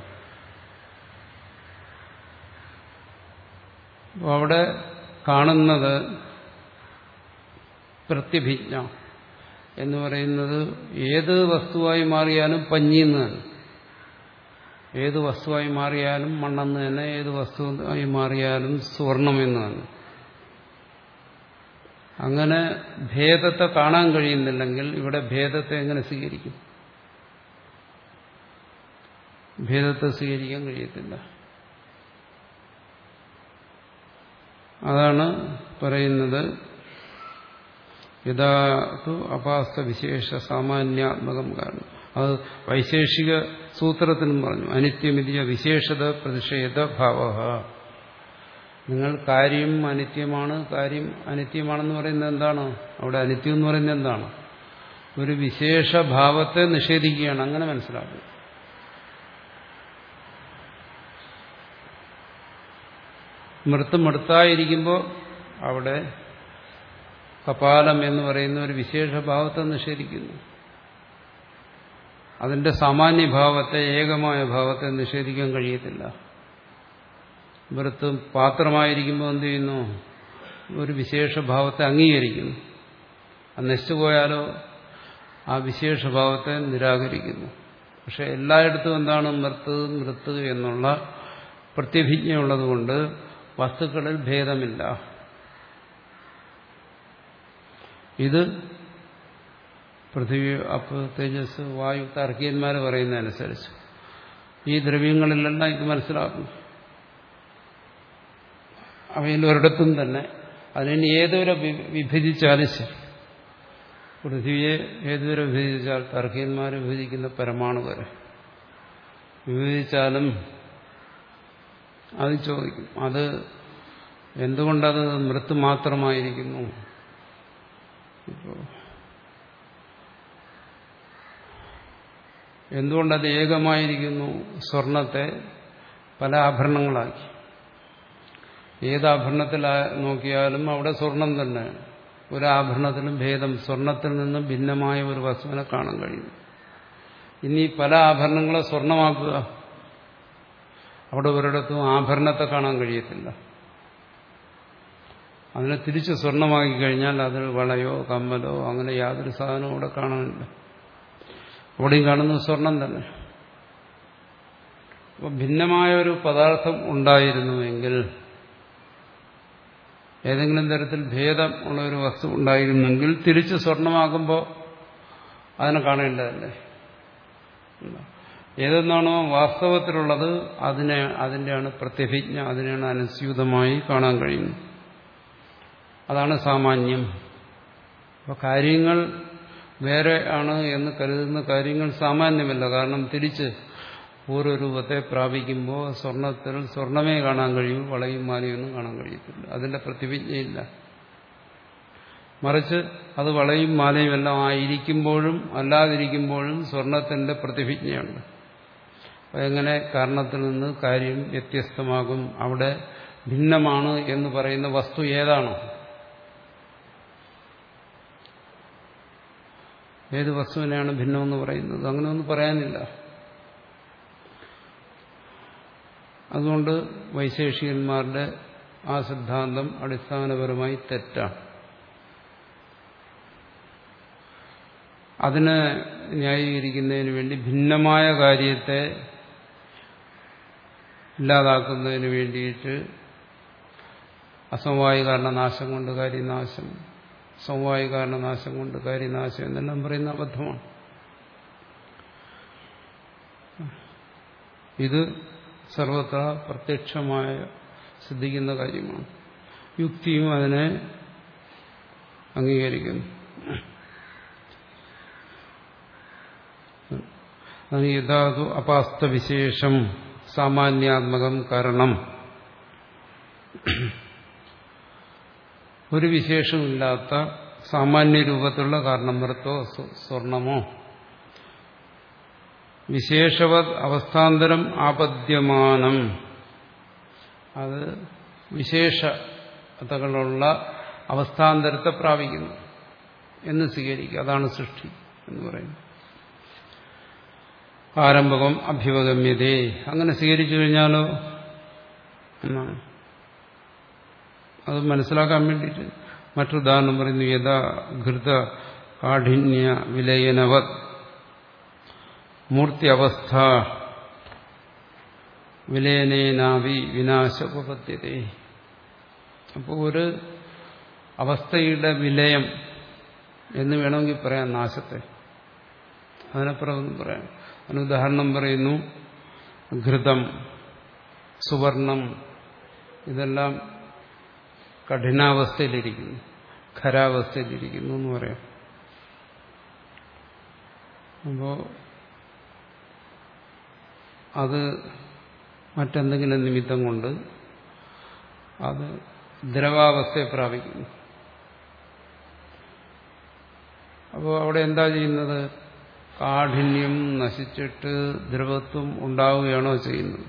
അപ്പോൾ അവിടെ കാണുന്നത് പ്രത്യഭിജ്ഞ എന്ന് പറയുന്നത് ഏത് വസ്തുവായി മാറിയാലും പഞ്ഞിന്ന് തന്നെ, ഏത് വസ്തുവായി മാറിയാലും മണ്ണെന്ന് തന്നെ, ഏത് വസ്തുവായി മാറിയാലും സ്വർണമെന്ന് തന്നെ. അങ്ങനെ ഭേദത്തെ കാണാൻ കഴിയുന്നില്ലെങ്കിൽ ഇവിടെ ഭേദത്തെ എങ്ങനെ സ്വീകരിക്കും? ഭേദത്തെ സ്വീകരിക്കാൻ കഴിയത്തില്ല. അതാണ് പറയുന്നത് യഥാതു അപാസ്ത വിശേഷ സാമാന്യാത്മകം. കാരണം അത് വൈശേഷിക സൂത്രത്തിനും പറഞ്ഞു. അനിത്യമിതിയ വിശേഷത പ്രതിഷേധ ഭാവ. നിങ്ങൾ കാര്യം അനിത്യമാണ്, കാര്യം അനിത്യമാണെന്ന് പറയുന്നത് എന്താണ്? അവിടെ അനിത്യം എന്ന് പറയുന്നത് എന്താണ്? ഒരു വിശേഷഭാവത്തെ നിഷേധിക്കുകയാണ്. അങ്ങനെ മനസ്സിലാക്കുക. മൃത്ത് മൃത്തായിരിക്കുമ്പോൾ അവിടെ കപാലം എന്ന് പറയുന്ന ഒരു വിശേഷഭാവത്തെ നിഷേധിക്കുന്നു. അതിന്റെ സാമാന്യഭാവത്തെ, ഏകമായ ഭാവത്തെ നിഷേധിക്കാൻ കഴിയത്തില്ല. മൃത്ത് പാത്രമായിരിക്കുമ്പോൾ എന്ത് ചെയ്യുന്നു? ഒരു വിശേഷഭാവത്തെ അംഗീകരിക്കുന്നു. അത് നശിച്ചുപോയാലോ ആ വിശേഷഭാവത്തെ നിരാകരിക്കുന്നു. പക്ഷെ എല്ലായിടത്തും എന്താണ്? മൃത്ത് മൃത്ത് എന്നുള്ള പ്രത്യഭിജ്ഞയുള്ളതുകൊണ്ട് വസ്തുക്കളിൽ ഭേദമില്ല. ഇത് പൃഥ്വി, അപ്പ്, തേജസ്, വായു, താർക്കികന്മാർ പറയുന്നതനുസരിച്ച് ഈ ദ്രവ്യങ്ങളിലെല്ലാം ഇത് മനസ്സിലാക്കുന്നു. അവയിൽ ഒരിടത്തും തന്നെ അതിന് ഏതുവരെ വിഭജിച്ചാലും ശരി, പൃഥ്വിയെ ഏതുവരെ വിഭജിച്ചാൽ താർക്കികന്മാർ വിഭജിക്കുന്ന പരമാണു വരെ വിഭജിച്ചാലും അത് ചോദിക്കും, അത് എന്തുകൊണ്ടത് മൃത്ത് മാത്രമായിരിക്കുന്നു? ഇപ്പോൾ എന്തുകൊണ്ടത് ഏകമായിരിക്കുന്നു? സ്വർണത്തെ പല ആഭരണങ്ങളാക്കി. ഏതാഭരണത്തിൽ നോക്കിയാലും അവിടെ സ്വർണം തന്നെ. ഒരു ആഭരണത്തിലും ഭേദം, സ്വർണത്തിൽ നിന്നും ഭിന്നമായ ഒരു വസ്തുവിനെ കാണാൻ കഴിയും. ഇനി പല ആഭരണങ്ങളെ സ്വർണമാക്കുക, അവിടെ ഒരിടത്തും ആഭരണത്തെ കാണാൻ കഴിയത്തില്ല. അതിനെ തിരിച്ച് സ്വർണമാക്കി കഴിഞ്ഞാൽ അതിൽ വളയോ കമ്മലോ അങ്ങനെ യാതൊരു സാധനവും അവിടെ കാണാനില്ല. അവിടെയും കാണുന്നത് സ്വർണം തന്നെ. അപ്പോൾ ഭിന്നമായ ഒരു പദാർത്ഥം ഉണ്ടായിരുന്നുവെങ്കിൽ, ഏതെങ്കിലും തരത്തിൽ ഭേദം ഉള്ള ഒരു വസ്തു ഉണ്ടായിരുന്നെങ്കിൽ തിരിച്ച് സ്വർണമാകുമ്പോൾ അതിനെ കാണേണ്ടതല്ലേ? ഏതെന്നാണോ വാസ്തവത്തിലുള്ളത് അതിനെ അതിൻ്റെയാണ് പ്രത്യഭിജ്ഞ, അതിനെയാണ് അനുസ്യൂതമായി കാണാൻ കഴിയുന്നത്. അതാണ് സാമാന്യം. അപ്പോൾ കാര്യങ്ങൾ വേറെ ആണ് എന്ന് കരുതുന്ന കാര്യങ്ങൾ സാമാന്യമല്ല. കാരണം തിരിച്ച് പൂർവ്വരൂപത്തെ പ്രാപിക്കുമ്പോൾ സ്വർണത്തിൽ സ്വർണമേ കാണാൻ കഴിയൂ, വളയും മാലയൊന്നും കാണാൻ കഴിയത്തില്ല. അതിന്റെ പ്രതിഭിജ്ഞയില്ല. മറിച്ച് അത് വളയും മാലയും എല്ലാം ആയിരിക്കുമ്പോഴും അല്ലാതിരിക്കുമ്പോഴും സ്വർണത്തിന്റെ പ്രതിഭിജ്ഞയുണ്ട്. എങ്ങനെ കാരണത്തിൽ നിന്ന് കാര്യം വ്യത്യസ്തമാകും? അവിടെ ഭിന്നമാണ് എന്ന് പറയുന്ന വസ്തു ഏതാണ്? ഏത് വസ്തുവിനെയാണ് ഭിന്നമെന്ന് പറയുന്നത്? അങ്ങനെ ഒന്നും പറയാനില്ല. അതുകൊണ്ട് വൈശേഷികന്മാരുടെ ആ സിദ്ധാന്തം അടിസ്ഥാനപരമായി തെറ്റാണ്. അതിനെ ന്യായീകരിക്കുന്നതിന് വേണ്ടി ഭിന്നമായ കാര്യത്തെ ഇല്ലാതാക്കുന്നതിന് വേണ്ടിയിട്ട് അസമവായ കാരണനാശം കൊണ്ട് കാര്യനാശം, സമവായ കാരണനാശം കൊണ്ട് കാര്യനാശം എന്നെല്ലാം പറയുന്ന അബദ്ധമാണ്. ഇത് സർവത്ര പ്രത്യക്ഷമായ സിദ്ധിക്കുന്ന കാര്യമാണ്. യുക്തിയും അതിനെ അംഗീകരിക്കുന്നു. യഥാതു അപാസ്തവിശേഷം സാമാന്യാത്മകം കാരണം, ഒരു വിശേഷമില്ലാത്ത സാമാന്യ രൂപത്തിലുള്ള കാരണമൃത്തോ സ്വർണമോ വിശേഷവത് അവസ്ഥാന്തരം ആപദ്യമാനം, അത് വിശേഷതകളുള്ള അവസ്ഥാന്തരത്തെ പ്രാപിക്കുന്നു എന്ന് സ്വീകരിക്കുക. അതാണ് സൃഷ്ടി എന്ന് പറയുന്നത്. ആരംഭകം അഭ്യുപഗമ്യതേ, അങ്ങനെ സ്വീകരിച്ചു കഴിഞ്ഞാലോ എന്നാണ്. അത് മനസ്സിലാക്കാൻ വേണ്ടിയിട്ട് മറ്റുദാഹരണം പറയുന്നു. യഥാ ഘൃത കാഠിന്യ വിലയനവത് മൂർത്തി അവസ്ഥ വിലയനേനാവി വിനാശോപപദ്ധ്യതേ. അപ്പോൾ ഒരു അവസ്ഥയുടെ വിലയം എന്ന് വേണമെങ്കിൽ പറയാം നാശത്തെ. അതിനപ്പുറം പറയാം. അതിന് ഉദാഹരണം പറയുന്നു. ഘൃതം, സുവർണം, ഇതെല്ലാം കഠിനാവസ്ഥയിലിരിക്കുന്നു, ഖരാവസ്ഥയിലിരിക്കുന്നു എന്ന് പറയാം. അപ്പോ അത് മറ്റെന്തെങ്കിലും നിമിത്തം കൊണ്ട് അത് ദ്രവാവസ്ഥയെ പ്രാപിക്കുന്നു. അപ്പോൾ അവിടെ എന്താ ചെയ്യുന്നത്? കാഠിന്യം നശിച്ചിട്ട് ദ്രവത്വം ഉണ്ടാവുകയാണോ ചെയ്യുന്നത്?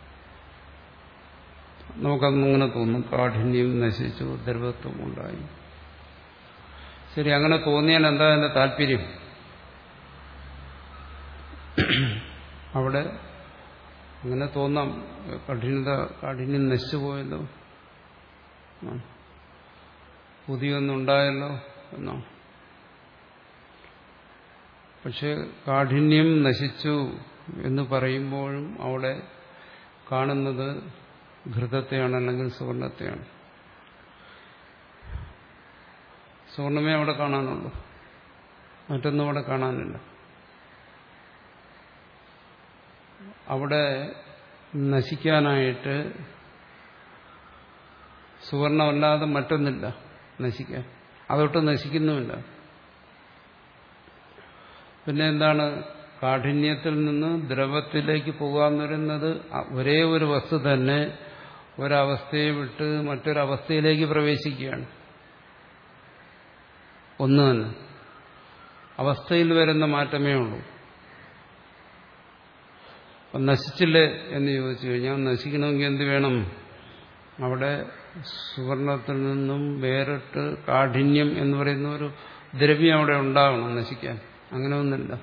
നമുക്കങ്ങനെ തോന്നും, കാഠിന്യം നശിച്ചു, ദ്രവത്വം ഉണ്ടായി. ശരി, അങ്ങനെ തോന്നിയാൽ എന്താ അതിന്റെ താല്പര്യം? അവിടെ അങ്ങനെ തോന്നാം, കഠിനത കാഠിന്യം നശിച്ചു പോയല്ലോ, പുതിയൊന്നുണ്ടായല്ലോ എന്നോ. പക്ഷെ കാഠിന്യം നശിച്ചു എന്ന് പറയുമ്പോഴും അവിടെ കാണുന്നത് ഘൃതത്തെയാണ്, അല്ലെങ്കിൽ സുവർണത്തെയാണ്. സുവർണമേ അവിടെ കാണാനുള്ളൂ, മറ്റൊന്നും അവിടെ കാണാനില്ല. അവിടെ നശിക്കാനായിട്ട് സുവർണമല്ലാതെ മറ്റൊന്നില്ല നശിക്കാൻ, അതൊട്ട് നശിക്കുന്നുമില്ല. പിന്നെ എന്താണ്? കാഠിന്യത്തിൽ നിന്ന് ദ്രവത്തിലേക്ക് പോകാൻ വരുന്നത് ഒരേ ഒരു വസ്തു തന്നെ ഒരവസ്ഥയെ വിട്ട് മറ്റൊരവസ്ഥയിലേക്ക് പ്രവേശിക്കുകയാണ്. ഒന്ന് തന്നെ അവസ്ഥയിൽ വരുന്ന മാറ്റമേ ഉള്ളൂ. അപ്പം നശിച്ചില്ലേ എന്ന് ചോദിച്ചു കഴിഞ്ഞാൽ, നശിക്കണമെങ്കിൽ എന്ത് വേണം? അവിടെ സുവർണത്തിൽ നിന്നും വേറിട്ട് കാഠിന്യം എന്ന് പറയുന്ന ഒരു ദ്രവ്യം അവിടെ ഉണ്ടാവണം നശിക്കാൻ. അങ്ങനെ ഒന്നുമില്ല.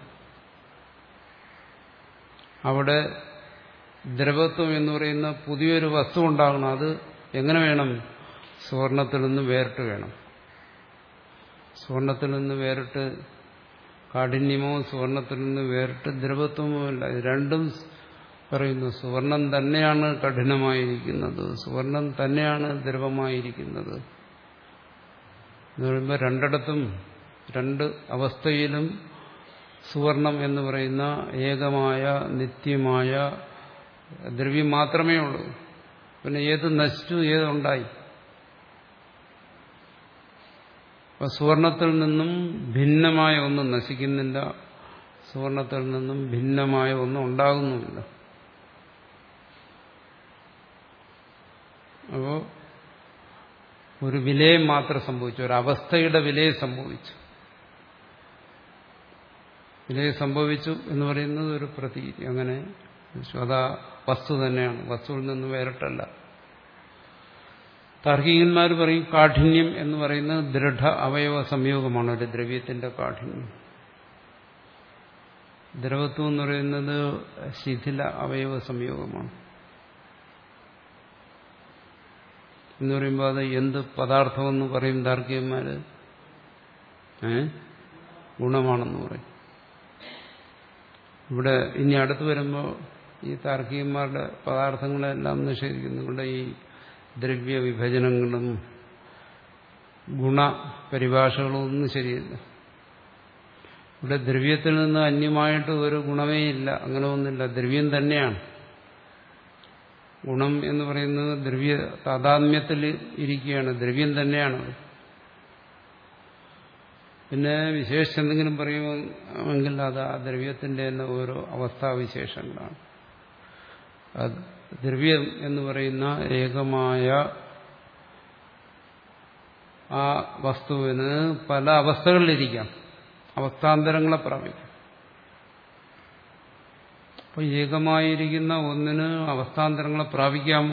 അവിടെ ദ്രവത്വം എന്ന് പറയുന്ന പുതിയൊരു വസ്തു ഉണ്ടാകണം. അത് എങ്ങനെ വേണം? സുവർണത്തിൽ നിന്ന് വേറിട്ട് വേണം. സുവർണത്തിൽ നിന്ന് വേറിട്ട് കാഠിന്യമോ സുവർണത്തിൽ നിന്ന് വേറിട്ട് ദ്രവത്വമോ ഇല്ല. ഇത് രണ്ടും പറയുന്നു. സുവർണം തന്നെയാണ് കഠിനമായിരിക്കുന്നത്, സുവർണം തന്നെയാണ് ദ്രവമായിരിക്കുന്നത് എന്ന് പറയുമ്പോൾ രണ്ടിടത്തും രണ്ട് അവസ്ഥയിലും സുവർണം എന്ന് പറയുന്ന ഏകമായ നിത്യമായ ദ്രവ്യം മാത്രമേ ഉള്ളൂ. പിന്നെ ഏത് നശിച്ചു, ഏതുണ്ടായി? അപ്പൊ സുവർണത്തിൽ നിന്നും ഭിന്നമായ ഒന്നും നശിക്കുന്നില്ല, സുവർണത്തിൽ നിന്നും ഭിന്നമായ ഒന്നും ഉണ്ടാകുന്നുമില്ല. അപ്പോ ഒരു വിലയം മാത്രം സംഭവിച്ചു, ഒരു അവസ്ഥയുടെ വിലയം സംഭവിച്ചു. വിലയം സംഭവിച്ചു എന്ന് പറയുന്നത് ഒരു പ്രതീതി. അങ്ങനെ അതാ വസ്തു തന്നെയാണ്, വസ്തുവിൽ നിന്ന് വേറിട്ടല്ല. താർക്കികന്മാർ പറയും കാഠിന്യം എന്ന് പറയുന്നത് ദൃഢ അവയവ സംയോഗമാണ്, ഒരു ദ്രവ്യത്തിന്റെ കാഠിന്യം. ദ്രവത്വം എന്ന് പറയുന്നത് ശിഥില അവയവ സംയോഗമാണ്. എന്ന് പറയുമ്പോൾ അത് എന്ത് പദാർത്ഥമെന്ന് പറയും താർക്കികന്മാര്? ഏ ഗുണമാണെന്ന് പറയും. ഇവിടെ ഇനി അടുത്ത് വരുമ്പോൾ ഈ താർക്കികന്മാരുടെ പദാർത്ഥങ്ങളെല്ലാം നിഷേധിക്കുന്നു. ഇവിടെ ഈ ദ്രവ്യ വിഭജനങ്ങളും ഗുണപരിഭാഷകളും ഒന്നും ശരിയല്ല. ഇവിടെ ദ്രവ്യത്തിൽ നിന്ന് അന്യമായിട്ട് ഒരു ഗുണമേ ഇല്ല, അങ്ങനെ ഒന്നുമില്ല. ദ്രവ്യം തന്നെയാണ്. ഗുണം എന്ന് പറയുന്നത് ദ്രവ്യ താതാത്മ്യത്തിൽ ഇരിക്കുകയാണ്, ദ്രവ്യം തന്നെയാണ്. പിന്നെ വിശേഷിച്ച് എന്തെങ്കിലും പറയുമെങ്കിൽ അത് ആ ദ്രവ്യത്തിന്റെ തന്നെ ഓരോ അവസ്ഥാവിശേഷങ്ങളാണ്. ദ്രവ്യം എന്ന് പറയുന്ന ഏകമായ ആ വസ്തുവിന് പല അവസ്ഥകളിലിരിക്കാം, അവസ്ഥാന്തരങ്ങളെ പ്രാപിക്കാം. അപ്പോൾ ഏകമായിരിക്കുന്ന ഒന്നിന് അവസ്ഥാന്തരങ്ങളെ പ്രാപിക്കാമോ?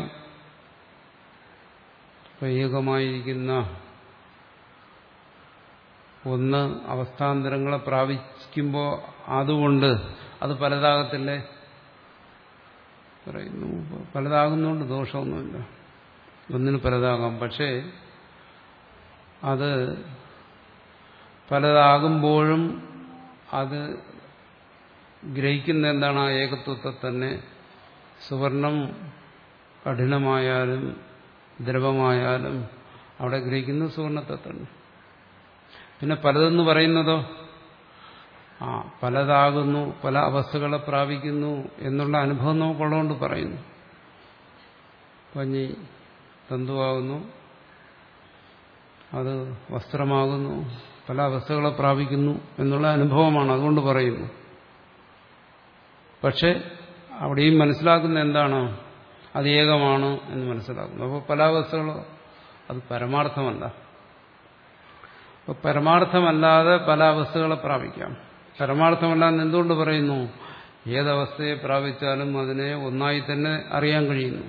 അപ്പോൾ ഏകമായിരിക്കുന്ന ഒന്ന് അവസ്ഥാന്തരങ്ങളെ പ്രാപിക്കുമ്പോൾ അതുകൊണ്ട് അത് പലതാകത്തില്ലേ? പറയുന്നു പലതാകുന്നതുകൊണ്ട് ദോഷമൊന്നുമില്ല, ഒന്നിന് പലതാകാം. പക്ഷേ അത് പലതാകുമ്പോഴും അത് ഗ്രഹിക്കുന്ന എന്താണ്? ആ ഏകത്വത്തെ തന്നെ. സുവർണം കഠിനമായാലും ദ്രവമായാലും അവിടെ ഗ്രഹിക്കുന്ന സുവർണത്തെ തന്നെ. പിന്നെ പലതെന്ന് പറയുന്നതോ ആ പലതാകുന്നു, പല അവസ്ഥകളെ പ്രാപിക്കുന്നു എന്നുള്ള അനുഭവം നമുക്കുള്ളതുകൊണ്ട് പറയുന്നു. പഞ്ഞി തന്തുവാകുന്നു, അത് വസ്ത്രമാകുന്നു, പല അവസ്ഥകളെ പ്രാപിക്കുന്നു എന്നുള്ള അനുഭവമാണ്, അതുകൊണ്ട് പറയുന്നു. പക്ഷെ അവിടെയും മനസ്സിലാക്കുന്ന എന്താണ്? അത് ഏകമാണ് എന്ന് മനസ്സിലാക്കുന്നു. അപ്പോൾ പല അവസ്ഥകളോ അത് പരമാർത്ഥമല്ല. അപ്പോൾ പരമാർത്ഥമല്ലാതെ പല അവസ്ഥകളെ പ്രാപിക്കാം. പരമാർത്ഥമല്ലാന്ന് എന്തുകൊണ്ട് പറയുന്നു? ഏതവസ്ഥയെ പ്രാപിച്ചാലും അതിനെ ഒന്നായി തന്നെ അറിയാൻ കഴിയുന്നു.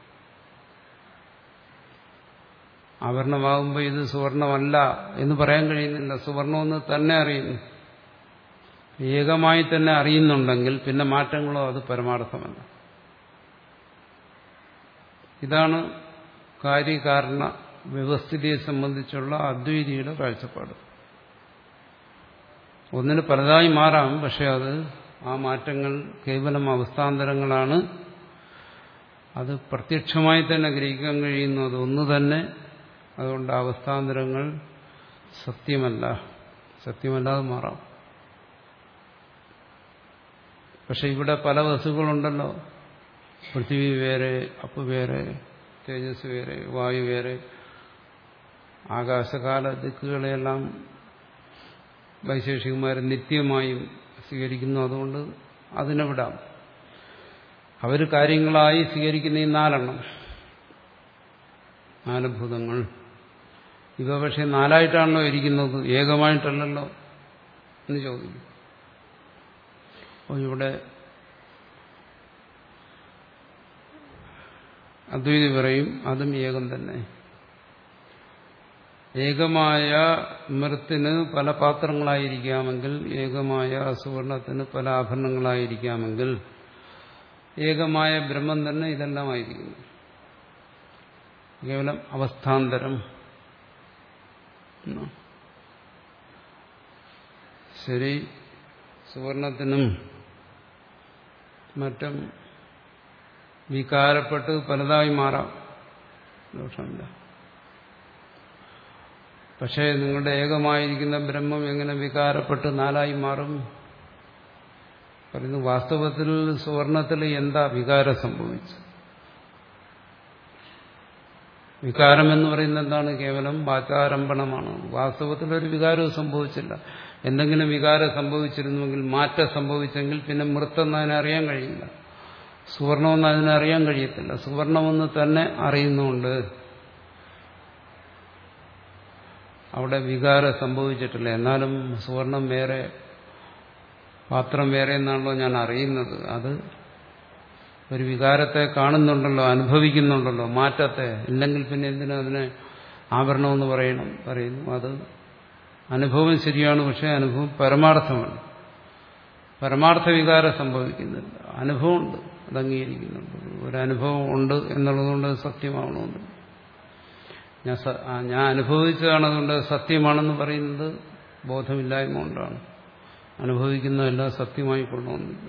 ആഭരണമാകുമ്പോൾ ഇത് സുവർണമല്ല എന്ന് പറയാൻ കഴിയുന്നില്ല, സുവർണമെന്ന് തന്നെ അറിയുന്നു. ഏകമായി തന്നെ അറിയുന്നുണ്ടെങ്കിൽ പിന്നെ മാറ്റങ്ങളോ അത് പരമാർത്ഥമല്ല. ഇതാണ് കാര്യകാരണ വ്യവസ്ഥിതിയെ സംബന്ധിച്ചുള്ള അദ്വൈതിയുടെ കാഴ്ചപ്പാട്. ഒന്നിന് പലതായി മാറാം, പക്ഷെ അത് ആ മാറ്റങ്ങൾ കേവലം അവസ്ഥാന്തരങ്ങളാണ്. അത് പ്രത്യക്ഷമായി തന്നെ ഗ്രഹിക്കാൻ കഴിയുന്നു, അത് ഒന്ന് തന്നെ. അതുകൊണ്ട് അവസ്ഥാന്തരങ്ങൾ സത്യമല്ല, സത്യമല്ലാതെ മാറാം. പക്ഷെ ഇവിടെ പല വസ്തുക്കളുണ്ടല്ലോ, പൃഥ്വി വേറെ, അപ്പ് വേറെ, തേജസ് വേറെ, വായു വേറെ, ആകാശകാല ദിക്കുകളെയെല്ലാം വൈശേഷികന്മാർ നിത്യമായും സ്വീകരിക്കുന്നു. അതുകൊണ്ട് അതിനെ വിടാം. അവർ കാര്യങ്ങളായി സ്വീകരിക്കുന്ന ഈ നാലെണ്ണം, നാല് ഭൂതങ്ങൾ, ഇവ പക്ഷെ നാലായിട്ടാണല്ലോ ഇരിക്കുന്നത്, ഏകമായിട്ടല്ലല്ലോ എന്ന് ചോദിക്കും. അപ്പോൾ ഇവിടെ അദ്വൈതി പറയും അതും ഏകം തന്നെ. ഏകമായ മൃത്തിന് പല പാത്രങ്ങളായിരിക്കാമെങ്കിൽ, ഏകമായ സുവർണത്തിന് പല ആഭരണങ്ങളായിരിക്കാമെങ്കിൽ, ഏകമായ ബ്രഹ്മം തന്നെ ഇതെല്ലാമായിരിക്കുന്നു. കേവലം അവസ്ഥാന്തരം. ശരി, സുവർണത്തിനും മറ്റും വികാരപ്പെട്ട് പലതായി മാറാം, ദോഷമില്ല. പക്ഷേ നിങ്ങളുടെ ഏകമായിരിക്കുന്ന ബ്രഹ്മം എങ്ങനെ വികാരപ്പെട്ട് നാലായി മാറും? പറയുന്നു വാസ്തവത്തിൽ സുവർണത്തിൽ എന്താ വികാരം സംഭവിച്ചു? വികാരം എന്ന് പറയുന്നത് എന്താണ്? കേവലം വാചാരംഭണമാണ്. വാസ്തവത്തിൽ ഒരു വികാരവും സംഭവിച്ചില്ല. എന്തെങ്കിലും വികാരം സംഭവിച്ചിരുന്നുവെങ്കിൽ, മാറ്റം സംഭവിച്ചെങ്കിൽ പിന്നെ മൃത്തെന്ന് അതിനെ അറിയാൻ കഴിയില്ല, സുവർണമെന്ന് അതിനെ അറിയാൻ കഴിയത്തില്ല. സുവർണമെന്ന് തന്നെ അറിയുന്നുണ്ട്, അവിടെ വികാരം സംഭവിച്ചിട്ടില്ല. എന്നാലും സുവർണം വേറെ, പാത്രം വേറെ എന്നാണല്ലോ ഞാൻ അറിയുന്നത്. അത് ഒരു വികാരത്തെ കാണുന്നുണ്ടല്ലോ, അനുഭവിക്കുന്നുണ്ടല്ലോ, മാറ്റത്തെ. ഇല്ലെങ്കിൽ പിന്നെ എന്തിനാ അതിനെ ആഭരണമെന്ന് പറയണം പറയുന്നു? അത് അനുഭവം ശരിയാണ്, പക്ഷെ അനുഭവം പരമാർത്ഥമാണ്. പരമാർത്ഥ വികാരം സംഭവിക്കുന്നില്ല, അനുഭവമുണ്ട്, അത് അംഗീകരിക്കുന്നുണ്ട്. ഒരനുഭവം ഉണ്ട് എന്നുള്ളതുകൊണ്ട് സത്യമാവണമെന്ന് ഞാൻ ഞാൻ അനുഭവിച്ചതാണ്, അതുകൊണ്ട് സത്യമാണെന്ന് പറയുന്നത് ബോധമില്ലായ്മ കൊണ്ടാണ്. അനുഭവിക്കുന്നതെല്ലാം സത്യമായി കൊള്ളണമെന്നില്ല.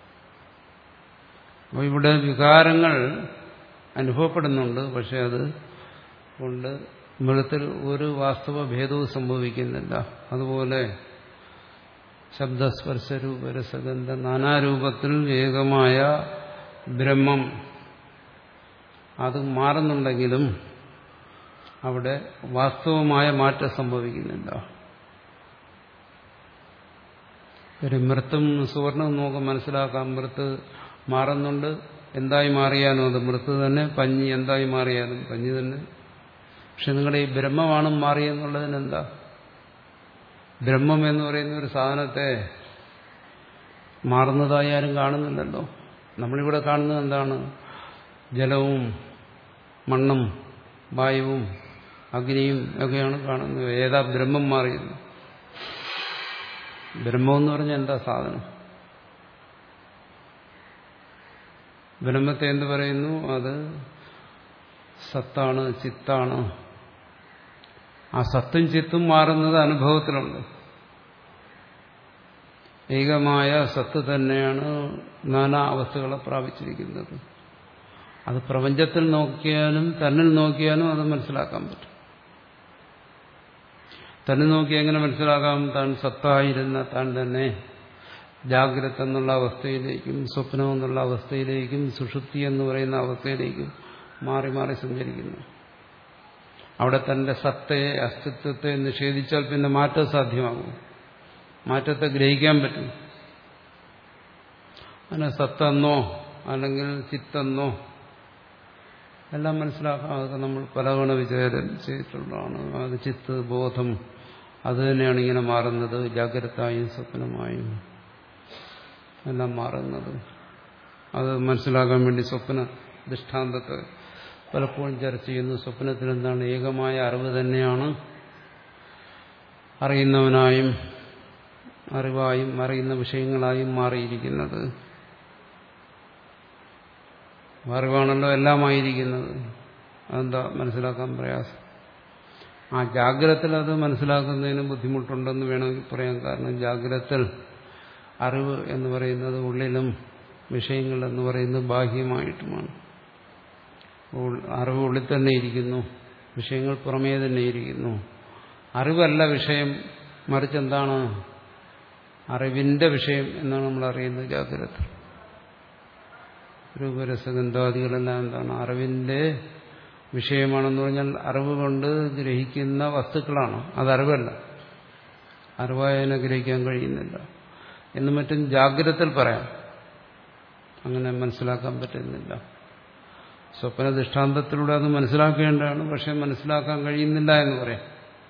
അപ്പോൾ ഇവിടെ വികാരങ്ങൾ അനുഭവപ്പെടുന്നുണ്ട്, പക്ഷെ അത് കൊണ്ട് മൃത്തിൽ ഒരു വാസ്തവ ഭേദവും സംഭവിക്കുന്നില്ല. അതുപോലെ ശബ്ദസ്പർശരൂപരസഗന്ധ നാനാരൂപത്തിൽ ഏകമായ ബ്രഹ്മം അത് മാറുന്നുണ്ടെങ്കിലും അവിടെ വാസ്തവമായ മാറ്റം സംഭവിക്കുന്നില്ല. ഒരു മൃത്തും സുവർണവും നമുക്ക് മനസ്സിലാക്കാം. മൃത്ത് മാറുന്നുണ്ട്, എന്തായി മാറിയാലും അത് മൃത്ത് തന്നെ. പഞ്ഞി എന്തായി മാറിയാലും പഞ്ഞി തന്നെ. പക്ഷെ നിങ്ങളുടെ ഈ ബ്രഹ്മമാണ് മാറിയെന്നുള്ളതിനെന്താ? ബ്രഹ്മം എന്ന് പറയുന്ന ഒരു സാധനത്തെ മാറുന്നതായി ആരും കാണുന്നില്ലല്ലോ. നമ്മളിവിടെ കാണുന്നത് എന്താണ്? ജലവും മണ്ണും വായുവും അഗ്നിയും ഒക്കെയാണ് കാണുന്നത്. ഏതാ ബ്രഹ്മം മാറിയത്? ബ്രഹ്മം എന്ന് പറഞ്ഞാൽ എന്താ സാധനം? ബ്രഹ്മത്തെ എന്ത് പറയുന്നു? അത് സത്താണ്, ചിത്താണ്. ആ സത്തും ചിത്തും മാറുന്നത് അനുഭവത്തിലുണ്ട്. ഏകമായ സത്ത് തന്നെയാണ് നാനാ അവസ്ഥകളെ പ്രാപിച്ചിരിക്കുന്നത്. അത് പ്രപഞ്ചത്തിൽ നോക്കിയാലും തന്നിൽ നോക്കിയാലും അത് മനസ്സിലാക്കാൻ പറ്റും. തന്നെ നോക്കി എങ്ങനെ മനസ്സിലാക്കാം? താൻ സത്തായിരുന്ന താൻ തന്നെ ജാഗ്രത എന്നുള്ള അവസ്ഥയിലേക്കും സ്വപ്നം എന്നുള്ള അവസ്ഥയിലേക്കും സുഷുപ്തി എന്ന് പറയുന്ന അവസ്ഥയിലേക്കും മാറി മാറി സഞ്ചരിക്കുന്നു. അവിടെ തന്റെ സത്തയെ അസ്തിത്വത്തെ നിഷേധിച്ചാൽ പിന്നെ മാറ്റം സാധ്യമാകും. മാറ്റത്തെ ഗ്രഹിക്കാൻ പറ്റും. അങ്ങനെ സത്തെന്നോ അല്ലെങ്കിൽ ചിത്തെന്നോ എല്ലാം മനസ്സിലാക്കാം. അതൊക്കെ നമ്മൾ പലതവണ വിചാരം ചെയ്തിട്ടുള്ളതാണ്. അത് ചിത്ത് ബോധം അത് തന്നെയാണ് ഇങ്ങനെ മാറുന്നത്. ജാഗ്രതയായും സ്വപ്നമായും എല്ലാം മാറുന്നത്. അത് മനസ്സിലാക്കാൻ വേണ്ടി സ്വപ്ന ദൃഷ്ടാന്തത്തെ പലപ്പോഴും ചർച്ച ചെയ്യുന്നു. സ്വപ്നത്തിൽ എന്താണ്? ഏകമായ അറിവ് തന്നെയാണ് അറിയുന്നവനായും അറിവായും അറിയുന്ന വിഷയങ്ങളായും മാറിയിരിക്കുന്നത്. അറിവാണല്ലോ എല്ലാമായിരിക്കുന്നത്. അതെന്താ മനസ്സിലാക്കാൻ പ്രയാസം? ആ ജാഗ്രതത്തിൽ അത് മനസ്സിലാക്കുന്നതിന് ബുദ്ധിമുട്ടുണ്ടെന്ന് വേണമെങ്കിൽ പറയാം. കാരണം ജാഗ്രതത്തിൽ അറിവ് എന്ന് പറയുന്നത് ഉള്ളിലും വിഷയങ്ങൾ എന്ന് പറയുന്നത് ബാഹ്യമായിട്ടുമാണ്. അറിവ് ഉള്ളിൽ തന്നെ ഇരിക്കുന്നു, വിഷയങ്ങൾ പുറമേ തന്നെ ഇരിക്കുന്നു. അറിവല്ല വിഷയം, മറിച്ച് എന്താണ്? അറിവിന്റെ വിഷയം എന്നാണ് നമ്മൾ അറിയുന്നത് ജാഗ്രത. രൂപരസഗന്ധാദികളെല്ലാം എന്താണ്? അറിവിന്റെ വിഷയമാണെന്ന് പറഞ്ഞാൽ അറിവ് കൊണ്ട് ഗ്രഹിക്കുന്ന വസ്തുക്കളാണ്. അതറിവല്ല. അറിവായതിനെ ഗ്രഹിക്കാൻ കഴിയുന്നില്ല എന്ന് മറ്റും ജാഗ്രതത്തിൽ പറയാം. അങ്ങനെ മനസ്സിലാക്കാൻ പറ്റുന്നില്ല. സ്വപ്ന ദൃഷ്ടാന്തത്തിലൂടെ അത് മനസ്സിലാക്കേണ്ടതാണ്. പക്ഷെ മനസ്സിലാക്കാൻ കഴിയുന്നില്ല എന്ന് പറയാം.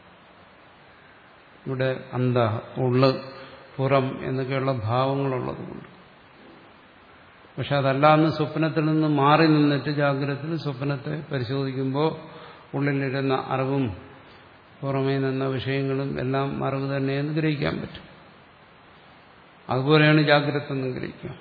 ഇവിടെ അന്ത, ഉള്ള്, പുറം എന്നൊക്കെയുള്ള ഭാവങ്ങളുള്ളതുകൊണ്ട്. പക്ഷെ അതല്ലാന്ന് സ്വപ്നത്തിൽ നിന്ന് മാറി നിന്നിട്ട് ജാഗ്രതത്തിൽ സ്വപ്നത്തെ പരിശോധിക്കുമ്പോൾ ഉള്ളിലിരുന്ന അറിവും പുറമേ നിന്ന വിഷയങ്ങളും എല്ലാം അറിവ് തന്നെയെന്ന് ഗ്രഹിക്കാൻ പറ്റും. അതുപോലെയാണ് ജാഗ്രത എന്ന് ഗ്രഹിക്കുക.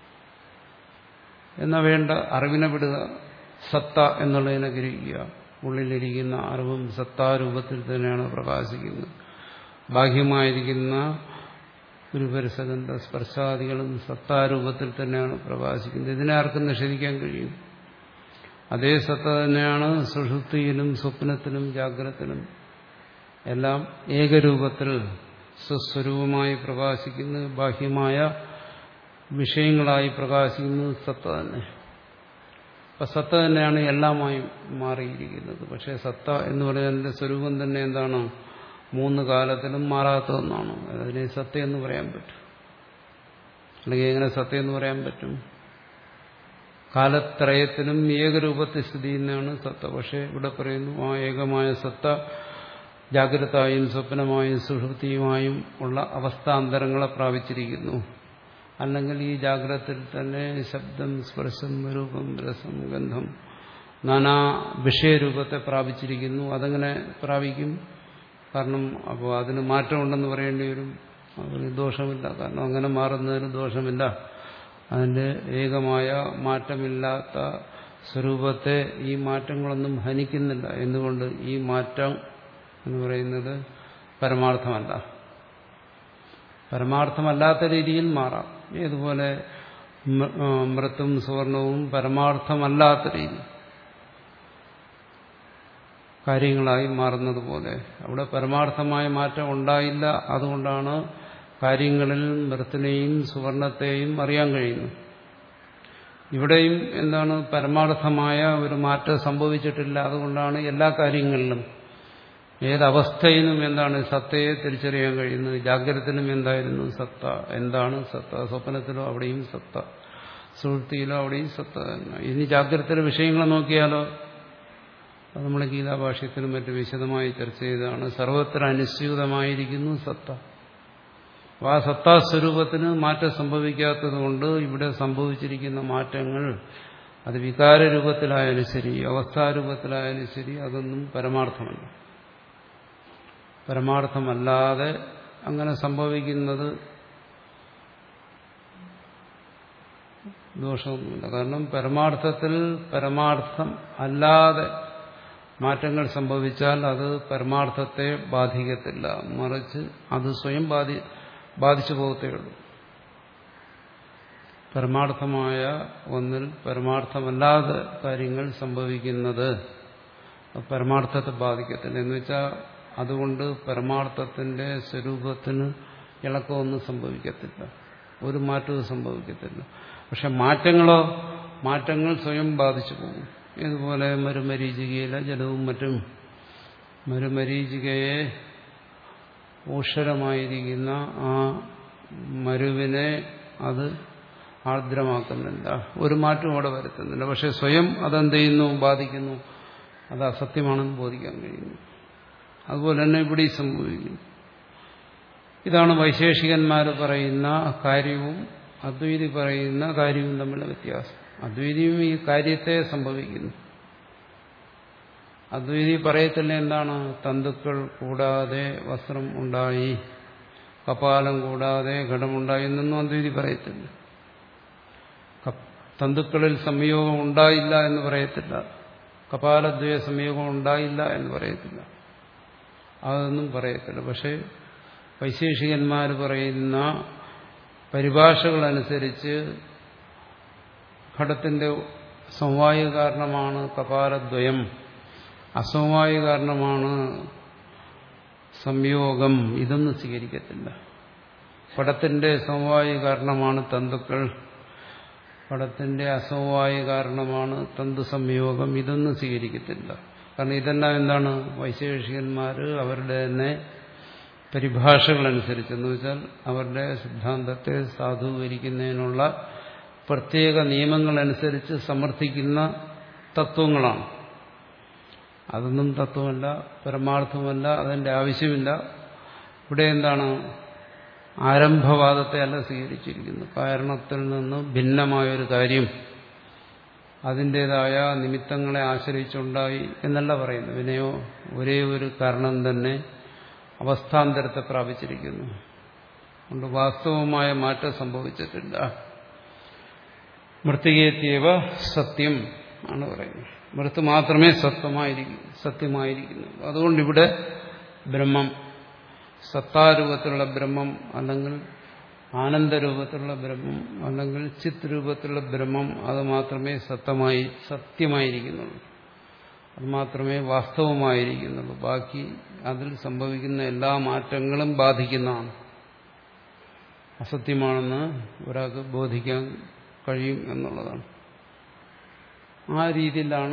എന്നാൽ വേണ്ട, അറിവിനെ വിടുക, സത്ത എന്നുള്ളതിനെ ഗ്രഹിക്കുക. ഉള്ളിലിരിക്കുന്ന അറിവും സത്താരൂപത്തിൽ തന്നെയാണ് പ്രകാശിക്കുന്നത്. ബാഹ്യമായിരിക്കുന്ന ഗുരുപരിസഗന്ധ സ്പർശാദികളും സത്താരൂപത്തിൽ തന്നെയാണ് പ്രകാശിക്കുന്നത്. ഇതിനെ ആർക്കും നിഷേധിക്കാൻ കഴിയും. അതേ സത്ത തന്നെയാണ് സുഷുപ്തിയിലും സ്വപ്നത്തിലും ജാഗ്രതത്തിലും എല്ലാം ഏകരൂപത്തിൽ സ്വസ്വരൂപമായി പ്രകാശിക്കുന്നത്. ബാഹ്യമായ വിഷയങ്ങളായി പ്രകാശിക്കുന്നത് സത്ത തന്നെ. അപ്പം സത്ത തന്നെയാണ് എല്ലാമായും മാറിയിരിക്കുന്നത്. പക്ഷേ സത്ത എന്ന് പറയുന്നതിന്റെ സ്വരൂപം തന്നെ എന്താണ്? മൂന്ന് കാലത്തിലും മാറാത്ത ഒന്നാണ്. അതിനെ സത്യം എന്ന് പറയാൻ പറ്റും. അല്ലെങ്കിൽ എങ്ങനെ സത്യം എന്ന് പറയാൻ പറ്റും? കാലത്രയത്തിലും ഏകരൂപത്തിൽ സ്ഥിതി ചെയ്യുന്നതാണ് സത്ത. പക്ഷെ ഇവിടെ പറയുന്നു ആ ഏകമായ സത്ത ജാഗ്രതയായും സ്വപ്നമായും സുഷുപ്തിയുമായും ഉള്ള അവസ്ഥാന്തരങ്ങളെ പ്രാപിച്ചിരിക്കുന്നു. അല്ലെങ്കിൽ ഈ ജാഗ്രതത്തിൽ തന്നെ ശബ്ദം, സ്പർശം, രൂപം, രസം, ഗന്ധം, നാനാ വിഷയരൂപത്തെ പ്രാപിച്ചിരിക്കുന്നു. അതെങ്ങനെ പ്രാപിക്കും? കാരണം അപ്പോൾ അതിന് മാറ്റമുണ്ടെന്ന് പറയേണ്ടി വരും. അതിന് ദോഷമില്ല. കാരണം അങ്ങനെ മാറുന്നതിന് ദോഷമില്ല. അതിൻ്റെ ഏകമായ മാറ്റമില്ലാത്ത സ്വരൂപത്തെ ഈ മാറ്റങ്ങളൊന്നും ഹനിക്കുന്നില്ല. എന്തുകൊണ്ട്? ഈ മാറ്റം എന്ന് പറയുന്നത് പരമാർത്ഥമല്ല. പരമാർത്ഥമല്ലാത്ത രീതിയിൽ മാറാം. ഏതുപോലെ മൃത്തും സുവർണവും പരമാർത്ഥമല്ലാത്ത രീതി കാര്യങ്ങളായി മാറുന്നത് പോലെ അവിടെ പരമാർത്ഥമായ മാറ്റം ഉണ്ടായില്ല. അതുകൊണ്ടാണ് കാര്യങ്ങളിൽ മൃത്തിനെയും സുവർണത്തെയും അറിയാൻ കഴിയുന്നത്. ഇവിടെയും എന്താണ് പരമാർത്ഥമായ ഒരു മാറ്റം സംഭവിച്ചിട്ടില്ല. അതുകൊണ്ടാണ് എല്ലാ കാര്യങ്ങളിലും ഏതവസ്ഥയിലും എന്താണ് സത്തയെ തിരിച്ചറിയാൻ കഴിയുന്നത്. ജാഗ്രതത്തിലും എന്തായിരുന്നു സത്ത, എന്താണ് സത്ത, സ്വപ്നത്തിലോ അവിടെയും സത്ത, സുഹൃത്തിയിലോ അവിടെയും സത്ത തന്നെ. ഇനി ജാഗ്രതയിലെ വിഷയങ്ങളെ നോക്കിയാലോ, അത് നമ്മൾ ഗീതാഭാഷ്യത്തിലും മറ്റും വിശദമായി ചർച്ച ചെയ്തതാണ്. സർവത്ര അനുസ്യൂതമായിരിക്കുന്നു സത്ത. ആ സത്താസ്വരൂപത്തിന് മാറ്റം സംഭവിക്കാത്തതുകൊണ്ട് ഇവിടെ സംഭവിച്ചിരിക്കുന്ന മാറ്റങ്ങൾ അത് വികാരരൂപത്തിലായാലും ശരി അവസ്ഥാരൂപത്തിലായാലും ശരി അതൊന്നും പരമാർത്ഥമല്ല. പരമാർത്ഥമല്ലാതെ അങ്ങനെ സംഭവിക്കുന്നത് ദോഷമൊന്നുമില്ല. കാരണം പരമാർത്ഥത്തിൽ പരമാർത്ഥം അല്ലാതെ മാറ്റങ്ങൾ സംഭവിച്ചാൽ അത് പരമാർത്ഥത്തെ ബാധിക്കത്തില്ല, മറിച്ച് അത് സ്വയം ബാധി ബാധിച്ചു പോകത്തേ ഉള്ളൂ. പരമാർത്ഥമായ ഒന്നിൽ പരമാർത്ഥമല്ലാതെ കാര്യങ്ങൾ സംഭവിക്കുന്നത് പരമാർത്ഥത്തെ ബാധിക്കത്തില്ല. എന്ന് വെച്ചാൽ അതുകൊണ്ട് പരമാർത്ഥത്തിന്റെ സ്വരൂപത്തിന് ഇളക്കമൊന്നും സംഭവിക്കത്തില്ല, ഒരു മാറ്റവും സംഭവിക്കത്തില്ല. പക്ഷെ മാറ്റങ്ങളോ മാറ്റങ്ങൾ സ്വയം ബാധിച്ചു പോകും. ഇതുപോലെ മരുമരീചികയിലെ ജലവും മറ്റും മരുമരീചികയെ ഊഷരമായിരിക്കുന്ന ആ മരുവിനെ അത് ആർദ്രമാക്കുന്നില്ല, ഒരു മാറ്റവും അവിടെ വരുത്തുന്നില്ല. പക്ഷെ സ്വയം അതെന്ത് ചെയ്യുന്നു, ബാധിക്കുന്നു, അത് അസത്യമാണെന്ന് ബോധിക്കാൻ കഴിയുന്നു. അതുപോലെ തന്നെ ഇവിടെ സംഭവിക്കുന്നു. ഇതാണ് വൈശേഷികന്മാർ പറയുന്ന കാര്യവും അദ്വൈതി പറയുന്ന കാര്യവും തമ്മിലുള്ള വ്യത്യാസം. അദ്വൈതിയും ഈ കാര്യത്തെ സംഭവിക്കുന്നു. അദ്വൈതി പറയത്തില്ല എന്താണ്, തന്തുക്കൾ കൂടാതെ വസ്ത്രം ഉണ്ടായി, കപാലം കൂടാതെ ഘടമുണ്ടായി എന്നൊന്നും അദ്വൈതി പറയത്തില്ല. തന്തുക്കളിൽ സംയോഗം ഉണ്ടായില്ല എന്ന് പറയത്തില്ല, കപാലദ്വയ സംയോഗം ഉണ്ടായില്ല എന്ന് പറയത്തില്ല, അതൊന്നും പറയത്തില്ല. പക്ഷെ വൈശേഷികന്മാർ പറയുന്ന പരിഭാഷകളനുസരിച്ച് ഘടത്തിന്റെ സമവായ കാരണമാണ് കപാലദ്വയം, അസമവായ കാരണമാണ് സംയോഗം, ഇതൊന്നും സ്വീകരിക്കത്തില്ല. പടത്തിന്റെ സമവായ കാരണമാണ് തന്തുക്കൾ, പടത്തിന്റെ അസമവായ കാരണമാണ് തന്തു സംയോഗം, ഇതൊന്നും സ്വീകരിക്കത്തില്ല. കാരണം ഇതെല്ലാം എന്താണ്, വൈശേഷികന്മാർ അവരുടെ തന്നെ പരിഭാഷകളനുസരിച്ച്, എന്ന് വെച്ചാൽ അവരുടെ സിദ്ധാന്തത്തെ സാധൂകരിക്കുന്നതിനുള്ള പ്രത്യേക നിയമങ്ങളനുസരിച്ച് സമർത്ഥിക്കുന്ന തത്വങ്ങളാണ്. അതൊന്നും തത്വമല്ല, പരമാർത്ഥമല്ല, അതിന്റെ ആവശ്യമില്ല. ഇവിടെ എന്താണ്, ആരംഭവാദത്തെ അല്ല സ്വീകരിച്ചിരിക്കുന്നു. കാരണത്തിൽ നിന്ന് ഭിന്നമായൊരു കാര്യം അതിൻ്റെതായ നിമിത്തങ്ങളെ ആശ്രയിച്ചുണ്ടായി എന്നല്ല പറയുന്നു. വിനയോ ഒരേ ഒരു കാരണം തന്നെ അവസ്ഥാന്തരത്തെ പ്രാപിച്ചിരിക്കുന്നു, അതുകൊണ്ട് വാസ്തവമായ മാറ്റം സംഭവിച്ചിട്ടില്ല. മൃത്തികേത്യവ സത്യം ആണ് പറയുന്നത്. മൃത്ത് മാത്രമേ സത്യമായിരിക്കും സത്യമായിരിക്കുന്നു. അതുകൊണ്ട് ഇവിടെ ബ്രഹ്മം, സത്താരൂപത്തിലുള്ള ബ്രഹ്മം അല്ലെങ്കിൽ ആനന്ദരൂപത്തിലുള്ള ബ്രഹ്മം അല്ലെങ്കിൽ ചിത്ത് രൂപത്തിലുള്ള ബ്രഹ്മം അത് മാത്രമേ സത്യമായി സത്യമായിരിക്കുന്നുള്ളൂ, അത് മാത്രമേ വാസ്തവമായിരിക്കുന്നുള്ളൂ. ബാക്കി അതിൽ സംഭവിക്കുന്ന എല്ലാ മാറ്റങ്ങളും ബാധിക്കുന്നതാണ്. അസത്യമാണെന്ന് ഒരാൾക്ക് ബോധിക്കാൻ കഴിയും എന്നുള്ളതാണ്. ആ രീതിയിലാണ്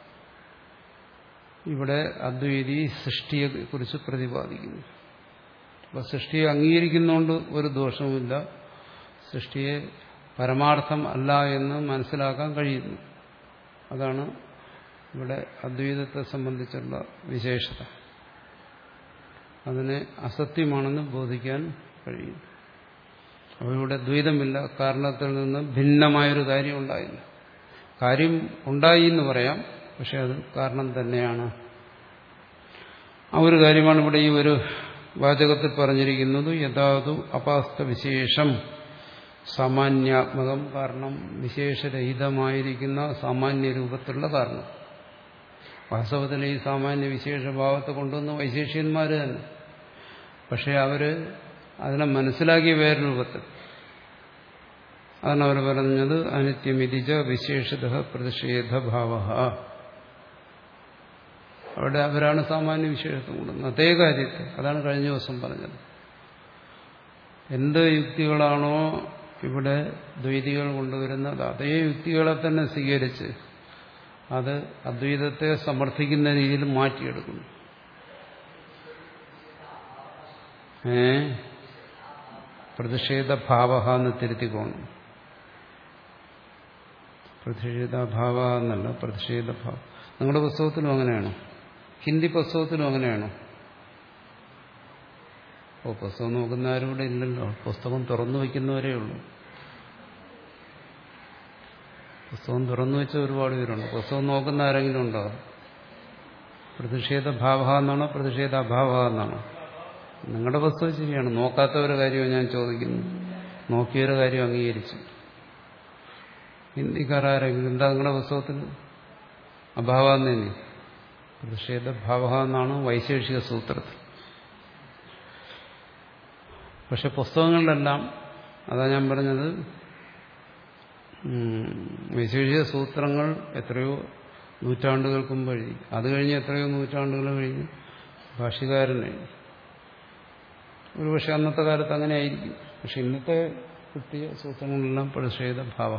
ഇവിടെ അദ്വൈതി സൃഷ്ടിയെ കുറിച്ച് പ്രതിപാദിക്കുന്നത്. അപ്പോൾ സൃഷ്ടിയെ അംഗീകരിക്കുന്നതുകൊണ്ട് ഒരു ദോഷവുമില്ല, സൃഷ്ടിയെ പരമാർത്ഥം അല്ല എന്ന് മനസ്സിലാക്കാൻ കഴിയുന്നു. അതാണ് ഇവിടെ അദ്വൈതത്തെ സംബന്ധിച്ചുള്ള വിശേഷത. അതിനെ അസത്യമാണെന്ന് ബോധിക്കാൻ കഴിയും. അപ്പോൾ ഇവിടെ ദ്വൈതമില്ല, കാരണത്തിൽ നിന്ന് ഭിന്നമായൊരു കാര്യം ഉണ്ടായില്ല. കാര്യം ഉണ്ടായി എന്ന് പറയാം, പക്ഷെ അത് കാരണം തന്നെയാണ്. ആ ഒരു കാര്യമാണ് ഇവിടെ ഈ ഒരു വാചകത്തിൽ പറഞ്ഞിരിക്കുന്നത്. യഥാതു അപാസ്ത വിശേഷം സാമാന്യാത്മകം, കാരണം വിശേഷരഹിതമായിരിക്കുന്ന സാമാന്യ രൂപത്തിലുള്ള കാരണം. വാസ്തവത്തിൽ ഈ സാമാന്യ വിശേഷഭാവത്തെ കൊണ്ടുവന്ന വൈശേഷ്യന്മാർ തന്നെ, പക്ഷെ അവര് അതിനെ മനസ്സിലാക്കിയ വേറെ രൂപത്തിൽ. അതാണ് അവർ പറഞ്ഞത് അനിത്യമിതിജ വിശേഷത പ്രതിഷേധഭാവ. അവിടെ അവരാണ് സാമാന്യ വിശേഷത്വം കൊണ്ടുവന്നത് അതേ കാര്യത്തെ. അതാണ് കഴിഞ്ഞ ദിവസം പറഞ്ഞത്. എന്ത് യുക്തികളാണോ ഇവിടെ ദ്വൈതികൾ കൊണ്ടുവരുന്നത് അതേ യുക്തികളെ തന്നെ സ്വീകരിച്ച് അത് അദ്വൈതത്തെ സമർത്ഥിക്കുന്ന രീതിയിൽ മാറ്റിയെടുക്കുന്നു. ഏ പ്രതിഷേധഭാവ എന്ന് തിരുത്തിക്കോണം. പ്രതിഷേധഭാവ എന്നല്ല, പ്രതിഷേധഭാവം. നിങ്ങളുടെ പുസ്തകത്തിലും അങ്ങനെയാണോ? ഹിന്ദി പുസ്തകത്തിലും അങ്ങനെയാണോ? ഓ, പുസ്തകം നോക്കുന്ന ആരും ഇവിടെ ഇല്ലല്ലോ. പുസ്തകം തുറന്നു വയ്ക്കുന്നവരേ ഉള്ളൂ. പുസ്തകം തുറന്നു വെച്ച ഒരുപാട് പേരുണ്ട്. പുസ്തകം നോക്കുന്ന ആരെങ്കിലും ഉണ്ടോ? പ്രതിഷേധഭാവ എന്നാണോ പ്രതിഷേധാഭാവ എന്നാണോ? നിങ്ങളുടെ പുസ്തകം ശരിയാണ്. നോക്കാത്തവരുടെ കാര്യമാണ് ഞാൻ ചോദിക്കുന്നു. നോക്കിയൊരു കാര്യം അംഗീകരിച്ചു. ഹിന്ദിക്കാരെങ്കിലും എന്താ നിങ്ങളുടെ പുസ്തകത്തിൽ? അഭാവ തന്നെ. പ്രതിഷേധഭാവ എന്നാണ് വൈശേഷിക സൂത്രത്തിൽ. പക്ഷെ പുസ്തകങ്ങളിലെല്ലാം, അതാ ഞാൻ പറഞ്ഞത്, വൈശേഷിക സൂത്രങ്ങൾ എത്രയോ നൂറ്റാണ്ടുകൾക്ക് മുമ്പ് എഴുതി. അത് കഴിഞ്ഞ് എത്രയോ നൂറ്റാണ്ടുകൾ കഴിഞ്ഞ് ഭാഷ്യകാരൻ എഴുതി. ഒരുപക്ഷെ അന്നത്തെ കാലത്ത് അങ്ങനെ ആയിരിക്കും. പക്ഷെ ഇന്നത്തെ കിട്ടിയ സൂത്രങ്ങളെല്ലാം പ്രതിഷേധഭാവ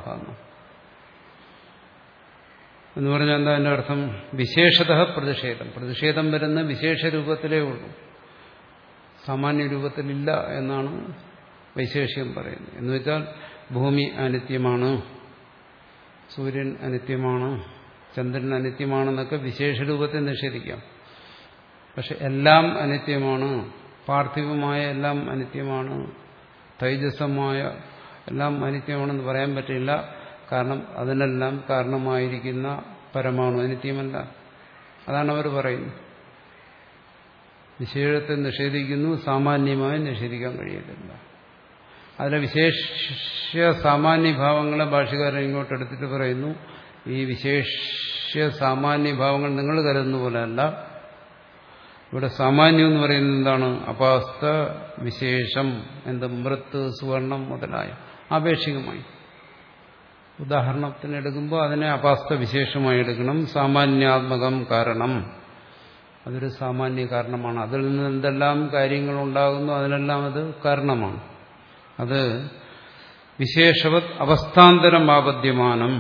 എന്ന് പറഞ്ഞാൽ എന്താ അതിന്റെ അർത്ഥം? വിശേഷത പ്രതിഷേധം. പ്രതിഷേധം വരുന്ന വിശേഷ രൂപത്തിലേ ഉള്ളൂ, സാമാന്യ രൂപത്തിലില്ല എന്നാണ് വൈശേഷ്യം പറയുന്നത്. എന്ന് വെച്ചാൽ ഭൂമി അനിത്യമാണ്, സൂര്യൻ അനിത്യമാണ്, ചന്ദ്രൻ അനിത്യമാണെന്നൊക്കെ വിശേഷ രൂപത്തിൽ നിഷേധിക്കാം. പക്ഷെ എല്ലാം അനിത്യമാണ്, പാർത്ഥിവമായ എല്ലാം അനിത്യമാണ്, തൈജസമായ എല്ലാം അനിത്യമാണെന്ന് പറയാൻ പറ്റില്ല. കാരണം അതിനെല്ലാം കാരണമായിരിക്കുന്ന പരമാണു അനിത്യമല്ല. അതാണ് അവർ പറയുന്നത്. വിശേഷത്തെ നിഷേധിക്കുന്നു, സാമാന്യമായി നിഷേധിക്കാൻ കഴിയത്തില്ല. അതിലെ വിശേഷ്യ സാമാന്യഭാവങ്ങളെ ഭാഷ്യകാരൻ ഇങ്ങോട്ട് എടുത്തിട്ട് പറയുന്നു, ഈ വിശേഷ്യ സാമാന്യഭാവങ്ങൾ നിങ്ങൾ കരുതുന്ന പോലെയല്ല. ഇവിടെ സാമാന്യം എന്ന് പറയുന്നത് എന്താണ്? അപാസ്ത വിശേഷം, എന്ത് മൃത്ത്, സുവർണം മുതലായ ആപേക്ഷികമായി. ഉദാഹരണത്തിന് എടുക്കുമ്പോൾ അതിനെ അപാസ്ത വിശേഷമായി എടുക്കണം. സാമാന്യാത്മകം കാരണം, അതൊരു സാമാന്യ കാരണമാണ്. അതിൽ നിന്ന് എന്തെല്ലാം കാര്യങ്ങളുണ്ടാകുന്നു അതിനെല്ലാം അത് കാരണമാണ്. അത് വിശേഷവത് അവസ്ഥാന്തരം ആപദ്യമാനം,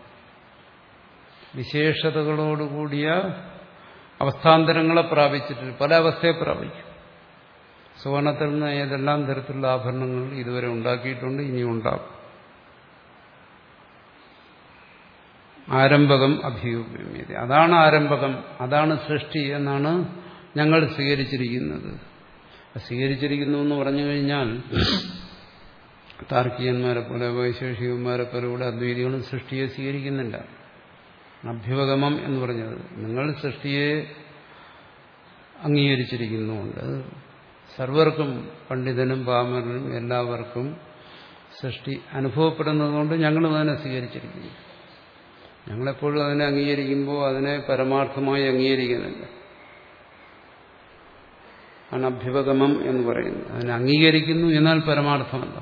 വിശേഷതകളോടുകൂടിയ അവസ്ഥാന്തരങ്ങളെ പ്രാപിച്ചിട്ട് പല അവസ്ഥയെ പ്രാപിക്കും. സുവർണത്തിൽ നിന്ന് ഏതെല്ലാം തരത്തിലുള്ള ആഭരണങ്ങൾ ഇതുവരെ ഉണ്ടാക്കിയിട്ടുണ്ട്, ഇനിയും ഉണ്ടാകും. ആരംഭകം അഭിയുപ്യത, അതാണ് ആരംഭകം, അതാണ് സൃഷ്ടി എന്നാണ് ഞങ്ങൾ സ്വീകരിച്ചിരിക്കുന്നത്. സ്വീകരിച്ചിരിക്കുന്നു എന്ന് പറഞ്ഞു കഴിഞ്ഞാൽ താർക്കികന്മാരെ പോലെ വൈശേഷികന്മാരെ പോലെ ഇവിടെ അദ്വൈതികളും സൃഷ്ടിയെ സ്വീകരിക്കുന്നില്ല. അഭ്യുപഗമം എന്ന് പറഞ്ഞത് നിങ്ങൾ സൃഷ്ടിയെ അംഗീകരിച്ചിരിക്കുന്നുണ്ട്. സർവർക്കും, പണ്ഡിതനും പാമരനും എല്ലാവർക്കും സൃഷ്ടി അനുഭവപ്പെടുന്നതുകൊണ്ട് ഞങ്ങളും അതിനെ സ്വീകരിച്ചിരിക്കുന്നു. ഞങ്ങളെപ്പോഴും അതിനെ അംഗീകരിക്കുമ്പോൾ അതിനെ പരമാർത്ഥമായി അംഗീകരിക്കുന്നില്ല. ആണ് അഭ്യുപഗമം എന്ന് പറയുന്നത്. അതിനെ അംഗീകരിക്കുന്നു, എന്നാൽ പരമാർത്ഥമല്ല.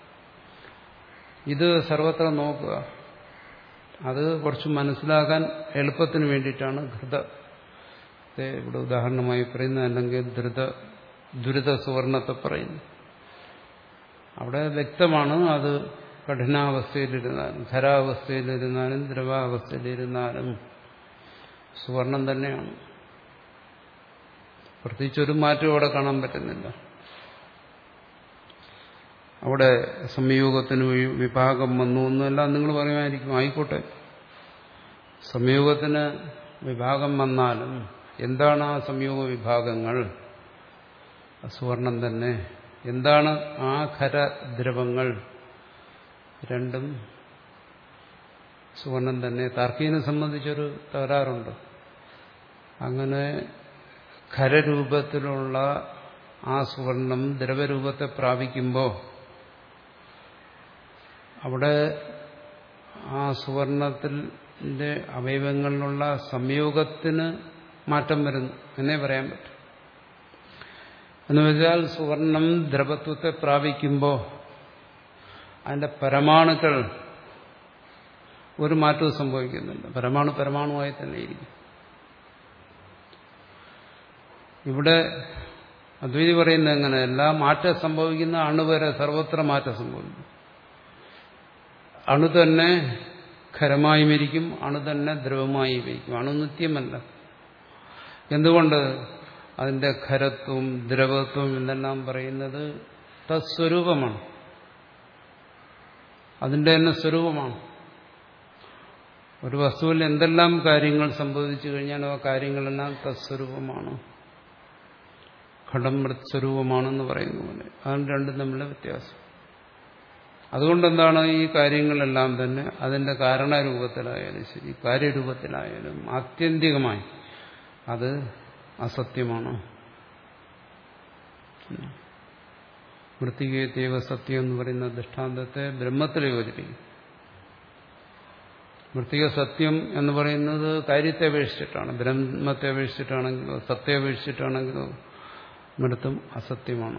ഇത് സർവത്ര നോക്കുക. അത് കുറച്ച് മനസ്സിലാക്കാൻ എളുപ്പത്തിന് വേണ്ടിയിട്ടാണ് ഘൃതത്തെ ഇവിടെ ഉദാഹരണമായി പറയുന്നത്, അല്ലെങ്കിൽ ധൃത ദുരിത സുവർണത്തെ പറയുന്നു. അവിടെ വ്യക്തമാണ് അത് കഠിനാവസ്ഥയിലിരുന്നാലും ഖരാവസ്ഥയിലിരുന്നാലും ദ്രവാവസ്ഥയിലിരുന്നാലും സുവർണം തന്നെയാണ്. പ്രത്യേകിച്ചൊരു മാറ്റവും അവിടെ കാണാൻ പറ്റുന്നില്ല. അവിടെ സംയോഗത്തിന് വിഭാഗം വന്നു എന്നെല്ലാം നിങ്ങൾ പറയുമായിരിക്കും. ആയിക്കോട്ടെ, സംയോഗത്തിന് വിഭാഗം വന്നാലും എന്താണ് ആ സംയോഗ വിഭാഗങ്ങൾ? സുവർണം തന്നെ. എന്താണ് ആ ഖരദ്രവങ്ങൾ? രണ്ടും സുവർണം തന്നെ. താർക്കികനെ സംബന്ധിച്ചൊരു തകരാറുണ്ട്. അങ്ങനെ ഖരരൂപത്തിലുള്ള ആ സുവർണം ദ്രവരൂപത്തെ പ്രാപിക്കുമ്പോൾ അവിടെ ആ സുവർണത്തിന്റെ അവയവങ്ങളിലുള്ള സംയോഗത്തിന് മാറ്റം വരുന്നു എന്നേ പറയാൻ പറ്റും. എന്ന് വെച്ചാൽ സുവർണം ദ്രവത്വത്തെ പ്രാപിക്കുമ്പോൾ അതിന്റെ പരമാണുക്കൾ ഒരു മാറ്റവും സംഭവിക്കുന്നില്ല. പരമാണു പരമാണുവായി തന്നെ ഇരിക്കും. ഇവിടെ അദ്വൈതി പറയുന്നത് എങ്ങനെ? എല്ലാ മാറ്റം സംഭവിക്കുന്ന അണുവരെ സർവത്ര മാറ്റം സംഭവിക്കും. അണു തന്നെ ഖരമായും ഇരിക്കും, അണു തന്നെ ദ്രവമായും ഇരിക്കും. അണു നിത്യമല്ല. എന്തുകൊണ്ട്? അതിന്റെ ഖരത്വം ദ്രവത്വം എന്നെല്ലാം പറയുന്നത് തത്സ്വരൂപമാണ്, അതിന്റെ തന്നെ സ്വരൂപമാണ്. ഒരു വസ്തുവിൽ എന്തെല്ലാം കാര്യങ്ങൾ സംഭവിച്ചു കഴിഞ്ഞാലും ആ കാര്യങ്ങളെല്ലാം തത്സ്വരൂപമാണ്, ഘടം മൃത്സ്വരൂപമാണെന്ന് പറയുന്ന പോലെ. അതാണ് രണ്ടും തമ്മിലുള്ള വ്യത്യാസം. അതുകൊണ്ടെന്താണ് ഈ കാര്യങ്ങളെല്ലാം തന്നെ അതിന്റെ കാരണരൂപത്തിലായാലും ശരി കാര്യരൂപത്തിലായാലും ആത്യന്തികമായി അത് അസത്യമാണ്. മൃത്തികേത്യവ സത്യം എന്ന് പറയുന്ന ദൃഷ്ടാന്തത്തെ ബ്രഹ്മത്തിൽ യോജിപ്പിക്കും. മൃത്തിക സത്യം എന്ന് പറയുന്നത് കാര്യത്തെ അപേക്ഷിച്ചിട്ടാണ്, ബ്രഹ്മത്തെ അപേക്ഷിച്ചിട്ടാണെങ്കിലോ സത്യത്തെ അപേക്ഷിച്ചിട്ടാണെങ്കിലോ മൃത്തും അസത്യമാണ്.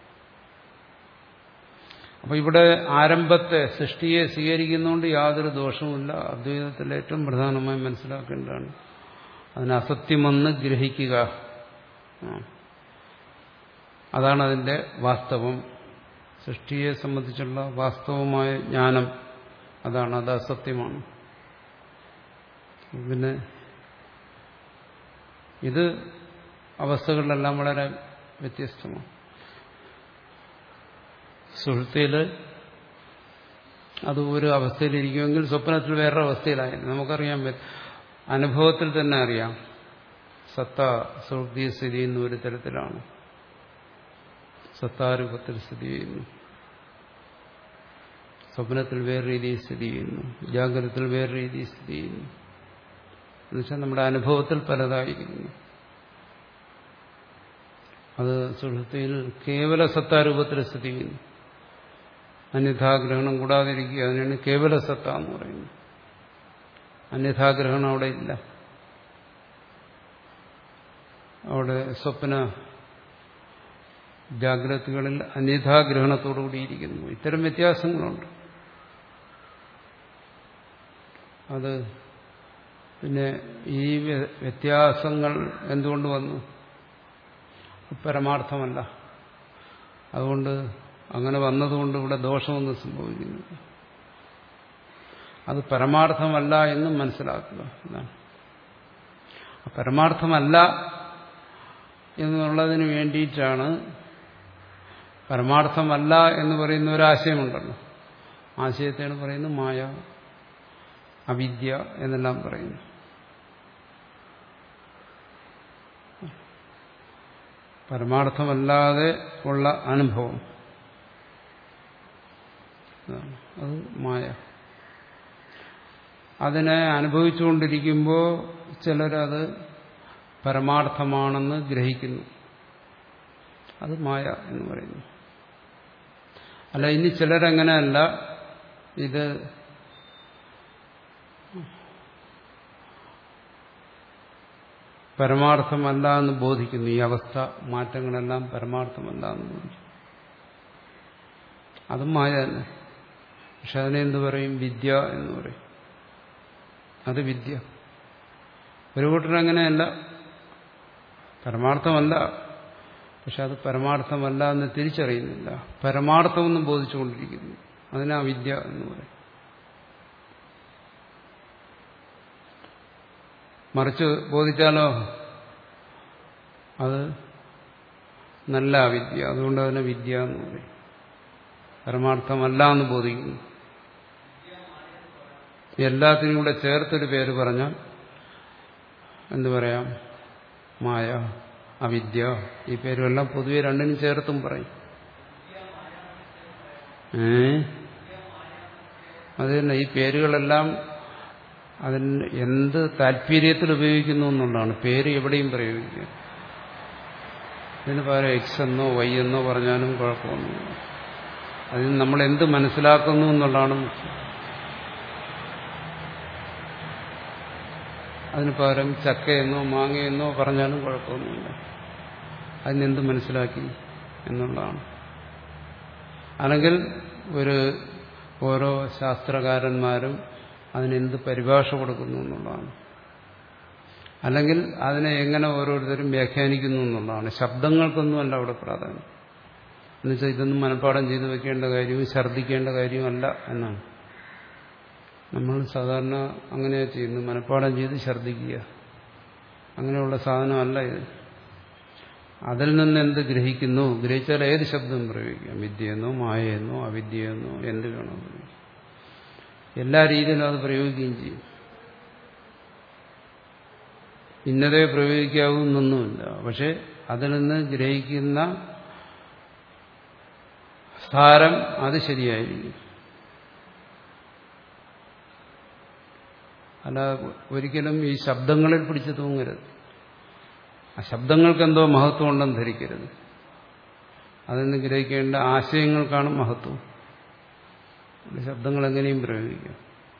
അപ്പൊ ഇവിടെ ആരംഭത്തെ സൃഷ്ടിയെ സ്വീകരിക്കുന്നതുകൊണ്ട് യാതൊരു ദോഷവുമില്ല. അദ്വൈതത്തിൽ ഏറ്റവും പ്രധാനമായി മനസ്സിലാക്കേണ്ടതാണ് അതിന് അസത്യമെന്ന് ഗ്രഹിക്കുക. അതാണ് അതിന്റെ വാസ്തവം. സൃഷ്ടിയെ സംബന്ധിച്ചുള്ള വാസ്തവമായ ജ്ഞാനം അതാണ്, അത് അസത്യമാണ്. പിന്നെ ഇത് അവസ്ഥകളിലെല്ലാം വളരെ വ്യത്യസ്തമാണ്. സുഹൃത്തിയിൽ അത് ഒരു അവസ്ഥയിലിരിക്കുമെങ്കിൽ സ്വപ്നത്തിൽ വേറൊരു അവസ്ഥയിലായിരുന്നു. നമുക്കറിയാം, അനുഭവത്തിൽ തന്നെ അറിയാം സത്ത സുഹൃത്തി സ്ഥിതി ചെയ്യുന്ന ഒരു തരത്തിലാണ്, സത്താരൂപത്തിൽ സ്ഥിതി ചെയ്യുന്നു. സ്വപ്നത്തിൽ വേറെ രീതിയിൽ സ്ഥിതി ചെയ്യുന്നു, ജാഗ്രതത്തിൽ വേറെ രീതിയിൽ സ്ഥിതി ചെയ്യുന്നു. എന്നുവെച്ചാൽ നമ്മുടെ അനുഭവത്തിൽ പലതായിരിക്കുന്നു. അത് സുഹൃത്തിയിൽ കേവല സത്താരൂപത്തിൽ സ്ഥിതി ചെയ്യുന്നു. അന്യഥാഗ്രഹണം കൂടാതിരിക്കുക, അതിനാണ് കേവല സത്ത എന്ന് പറയുന്നത്. അന്യഥാഗ്രഹണം അവിടെ ഇല്ല. അവിടെ സ്വപ്ന ജാഗ്രതകളിൽ അന്യഥാഗ്രഹണത്തോടുകൂടിയിരിക്കുന്നു. ഇത്തരം വ്യത്യാസങ്ങളുണ്ട്. അത് പിന്നെ ഈ വ്യത്യാസങ്ങൾ എന്തുകൊണ്ട് വന്നു? പരമാർത്ഥമല്ല. അതുകൊണ്ട് അങ്ങനെ വന്നതുകൊണ്ട് ഇവിടെ ദോഷമൊന്നും സംഭവിക്കുന്നില്ല. അത് പരമാർത്ഥമല്ല എന്നും മനസ്സിലാക്കുക എന്നാണ്. പരമാർത്ഥമല്ല എന്നുള്ളതിന് വേണ്ടിയിട്ടാണ് പരമാർത്ഥമല്ല എന്ന് പറയുന്ന ഒരാശയമുണ്ടല്ലോ, ആശയത്തെയാണ് പറയുന്നത് മായ, അവിദ്യ എന്നെല്ലാം പറയുന്നു. പരമാർത്ഥമല്ലാതെ ഉള്ള അനുഭവം അത് മായ. അതിനെ അനുഭവിച്ചുകൊണ്ടിരിക്കുമ്പോൾ ചിലരത് പരമാർത്ഥമാണെന്ന് ഗ്രഹിക്കുന്നു, അത് മായ എന്ന് പറയുന്നു. അല്ല, ഇനി ചിലരങ്ങനെയല്ല, ഇത് പരമാർത്ഥമല്ല എന്ന് ബോധിക്കുന്നു. ഈ അവസ്ഥ മാറ്റങ്ങളെല്ലാം പരമാർത്ഥമല്ല എന്ന് ബോധിക്കുന്നു. അതും മായ തന്നെ. പക്ഷെ അതിനെ എന്ത് പറയും? വിദ്യ എന്ന് പറയും. അത് വിദ്യ. ഒരു കൂട്ടരങ്ങനെയല്ല, പരമാർത്ഥമല്ല, പക്ഷെ അത് പരമാർത്ഥമല്ല എന്ന് തിരിച്ചറിയുന്നില്ല, പരമാർത്ഥമെന്നും ബോധിച്ചുകൊണ്ടിരിക്കുന്നു. അതിനാ വിദ്യ എന്ന് പറയും. മറിച്ച് ബോധിച്ചാലോ അത് നല്ല അവിദ്യ. അതുകൊണ്ട് അതിനെ വിദ്യ എന്ന് പറയും. പരമാർത്ഥമല്ല എന്ന് ബോധിക്കുന്നു. എല്ലാത്തിനും കൂടെ ചേർത്തൊരു പേര് പറഞ്ഞാൽ എന്തു പറയാം? മായ, അവിദ്യ. ഈ പേരുമെല്ലാം പൊതുവെ രണ്ടിനും ചേർത്തും പറയും. ഏ അത് തന്നെ, ഈ പേരുകളെല്ലാം അതിന് എന്ത് താല്പര്യത്തിൽ ഉപയോഗിക്കുന്നു എന്നുള്ളതാണ്. പേര് എവിടെയും പ്രയോഗിക്കുക. ഇതിന് പകരം എക്സ് എന്നോ വൈ എന്നോ പറഞ്ഞാലും കുഴപ്പമൊന്നുമില്ല. അതിന് നമ്മൾ എന്ത് മനസ്സിലാക്കുന്നു എന്നുള്ളതാണ് മുഖ്യം. അതിന് പകരം ചക്കയെന്നോ മാങ്ങയെന്നോ പറഞ്ഞാലും കുഴപ്പമൊന്നുമില്ല. അതിനെന്ത് മനസ്സിലാക്കി എന്നുള്ളതാണ്. അല്ലെങ്കിൽ ഒരു ഓരോ ശാസ്ത്രകാരന്മാരും അതിനെന്ത് പരിഭാഷ കൊടുക്കുന്നു എന്നുള്ളതാണ്. അല്ലെങ്കിൽ അതിനെ എങ്ങനെ ഓരോരുത്തരും വ്യാഖ്യാനിക്കുന്നു എന്നുള്ളതാണ്. ശബ്ദങ്ങൾക്കൊന്നുമല്ല അവിടെ പ്രാധാന്യം. എന്നുവെച്ചാൽ ഇതൊന്നും മനഃപ്പാഠം ചെയ്തു വെക്കേണ്ട കാര്യവും ഛർദ്ദിക്കേണ്ട കാര്യവും അല്ല എന്നാണ്. നമ്മൾ സാധാരണ അങ്ങനെയാ ചെയ്യുന്നു, മനഃപ്പാഠം ചെയ്ത് ഛർദ്ദിക്കുക. അങ്ങനെയുള്ള സാധനമല്ല ഇത്. അതിൽ നിന്ന് എന്ത് ഗ്രഹിക്കുന്നു, ഗ്രഹിച്ചാൽ ഏത് ശബ്ദം പ്രയോഗിക്കാം. വിദ്യയെന്നോ മായയെന്നോ അവിദ്യയെന്നോ എന്ത് വേണോ പ്രയോഗിക്കാം. എല്ലാ രീതിയിലും അത് പ്രയോഗിക്കുകയും ചെയ്യും. ഇന്നതേ പ്രയോഗിക്കാവുന്നൊന്നുമില്ല. പക്ഷെ അതിൽ നിന്ന് ഗ്രഹിക്കുന്ന സാരം അത് ശരിയായിരിക്കും. അല്ല ഒരിക്കലും ഈ ശബ്ദങ്ങളിൽ പിടിച്ചു തൂങ്ങരുത്. ആ ശബ്ദങ്ങൾക്ക് എന്തോ മഹത്വം ഉണ്ടെന്ന് ധരിക്കരുത്. അതിൽ നിന്ന് ഗ്രഹിക്കേണ്ട ആശയങ്ങൾക്കാണ് മഹത്വം. ശബ്ദങ്ങൾ എങ്ങനെയും പ്രയോഗിക്കാം.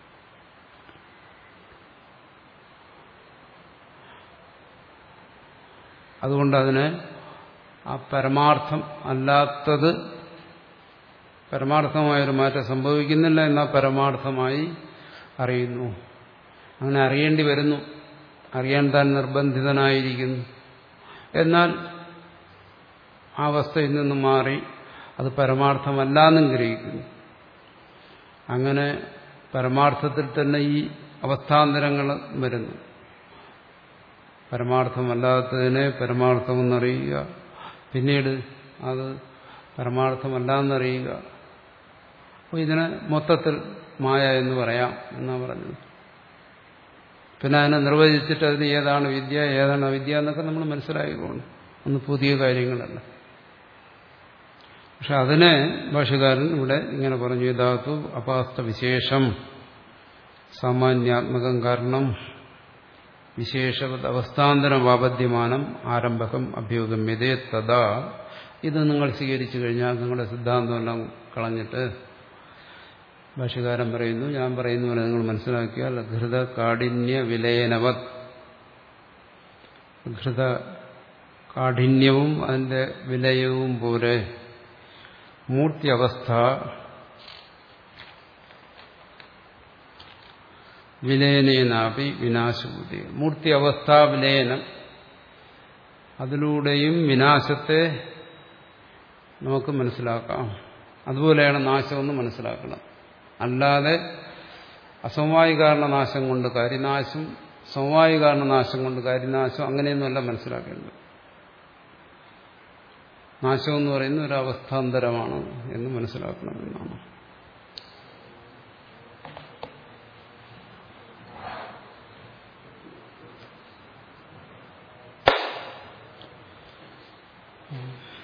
അതുകൊണ്ട് അതിന് ആ പരമാർത്ഥം അല്ലാത്തത് പരമാർത്ഥമായൊരു മാറ്റം സംഭവിക്കുന്നില്ല, എന്നാൽ പരമാർത്ഥമായി അറിയുന്നു. അങ്ങനെ അറിയേണ്ടി വരുന്നു, അറിയാൻ താൻ നിർബന്ധിതനായിരിക്കുന്നു. എന്നാൽ ആ അവസ്ഥയിൽ നിന്ന് മാറി അത് പരമാർത്ഥമല്ലാന്നും ഗ്രഹിക്കുന്നു. അങ്ങനെ പരമാർത്ഥത്തിൽ തന്നെ ഈ അവസ്ഥാന്തരങ്ങൾ വരുന്നു. പരമാർത്ഥമല്ലാത്തതിനെ പരമാർത്ഥമെന്നറിയുക, പിന്നീട് അത് പരമാർത്ഥമല്ലാന്നറിയുക. അപ്പോൾ ഇതിനെ മൊത്തത്തിൽ മായ എന്ന് പറയാം എന്നാണ് പറഞ്ഞത്. പിന്നെ അതിനെ നിർവചിച്ചിട്ട് അതിന് ഏതാണ് വിദ്യ ഏതാണ് അവിദ്യ എന്നൊക്കെ നമ്മൾ മനസ്സിലാക്കിക്കോണം. ഒന്ന് പുതിയ കാര്യങ്ങളല്ല. പക്ഷെ അതിനെ ഭാഷകാരൻ ഇവിടെ ഇങ്ങനെ പറഞ്ഞു: ധാതു അപാസ്ത വിശേഷം സാമാന്യാത്മകം കാരണം വിശേഷവത് അവസ്ഥാന്തരമാപദ്യമാനം ആരംഭകം അഭ്യുഗമ്യതേ തഥാ. ഇത് നിങ്ങൾ സ്വീകരിച്ചു കഴിഞ്ഞാൽ നിങ്ങളുടെ സിദ്ധാന്തമെല്ലാം കളഞ്ഞിട്ട് ഭാഷകാരൻ പറയുന്നു, ഞാൻ പറയുന്നു പോലെ നിങ്ങൾ മനസ്സിലാക്കിയാൽ ഘൃത കാഠിന്യ വിലയനവത്, ഘൃത കാഠിന്യവും അതിന്റെ വിലയവും പോലെ മൂർത്തി അവസ്ഥ വിലയനേനാപി വിനാശബുദ്ധി. മൂർത്തി അവസ്ഥാ വിലയനം, അതിലൂടെയും വിനാശത്തെ നമുക്ക് മനസ്സിലാക്കാം. അതുപോലെയാണ് നാശമെന്ന് മനസ്സിലാക്കണം. അല്ലാതെ അസമവായി കാരണനാശം കൊണ്ട് കാര്യനാശം, സമവായി കാരണനാശം കൊണ്ട് കാര്യനാശം, അങ്ങനെയൊന്നുമല്ല മനസ്സിലാക്കേണ്ടത്. നാശമെന്ന് പറയുന്ന ഒരു അവസ്ഥാന്തരമാണ് എന്ന് മനസ്സിലാക്കണമെന്നാണ്. Mm-hmm.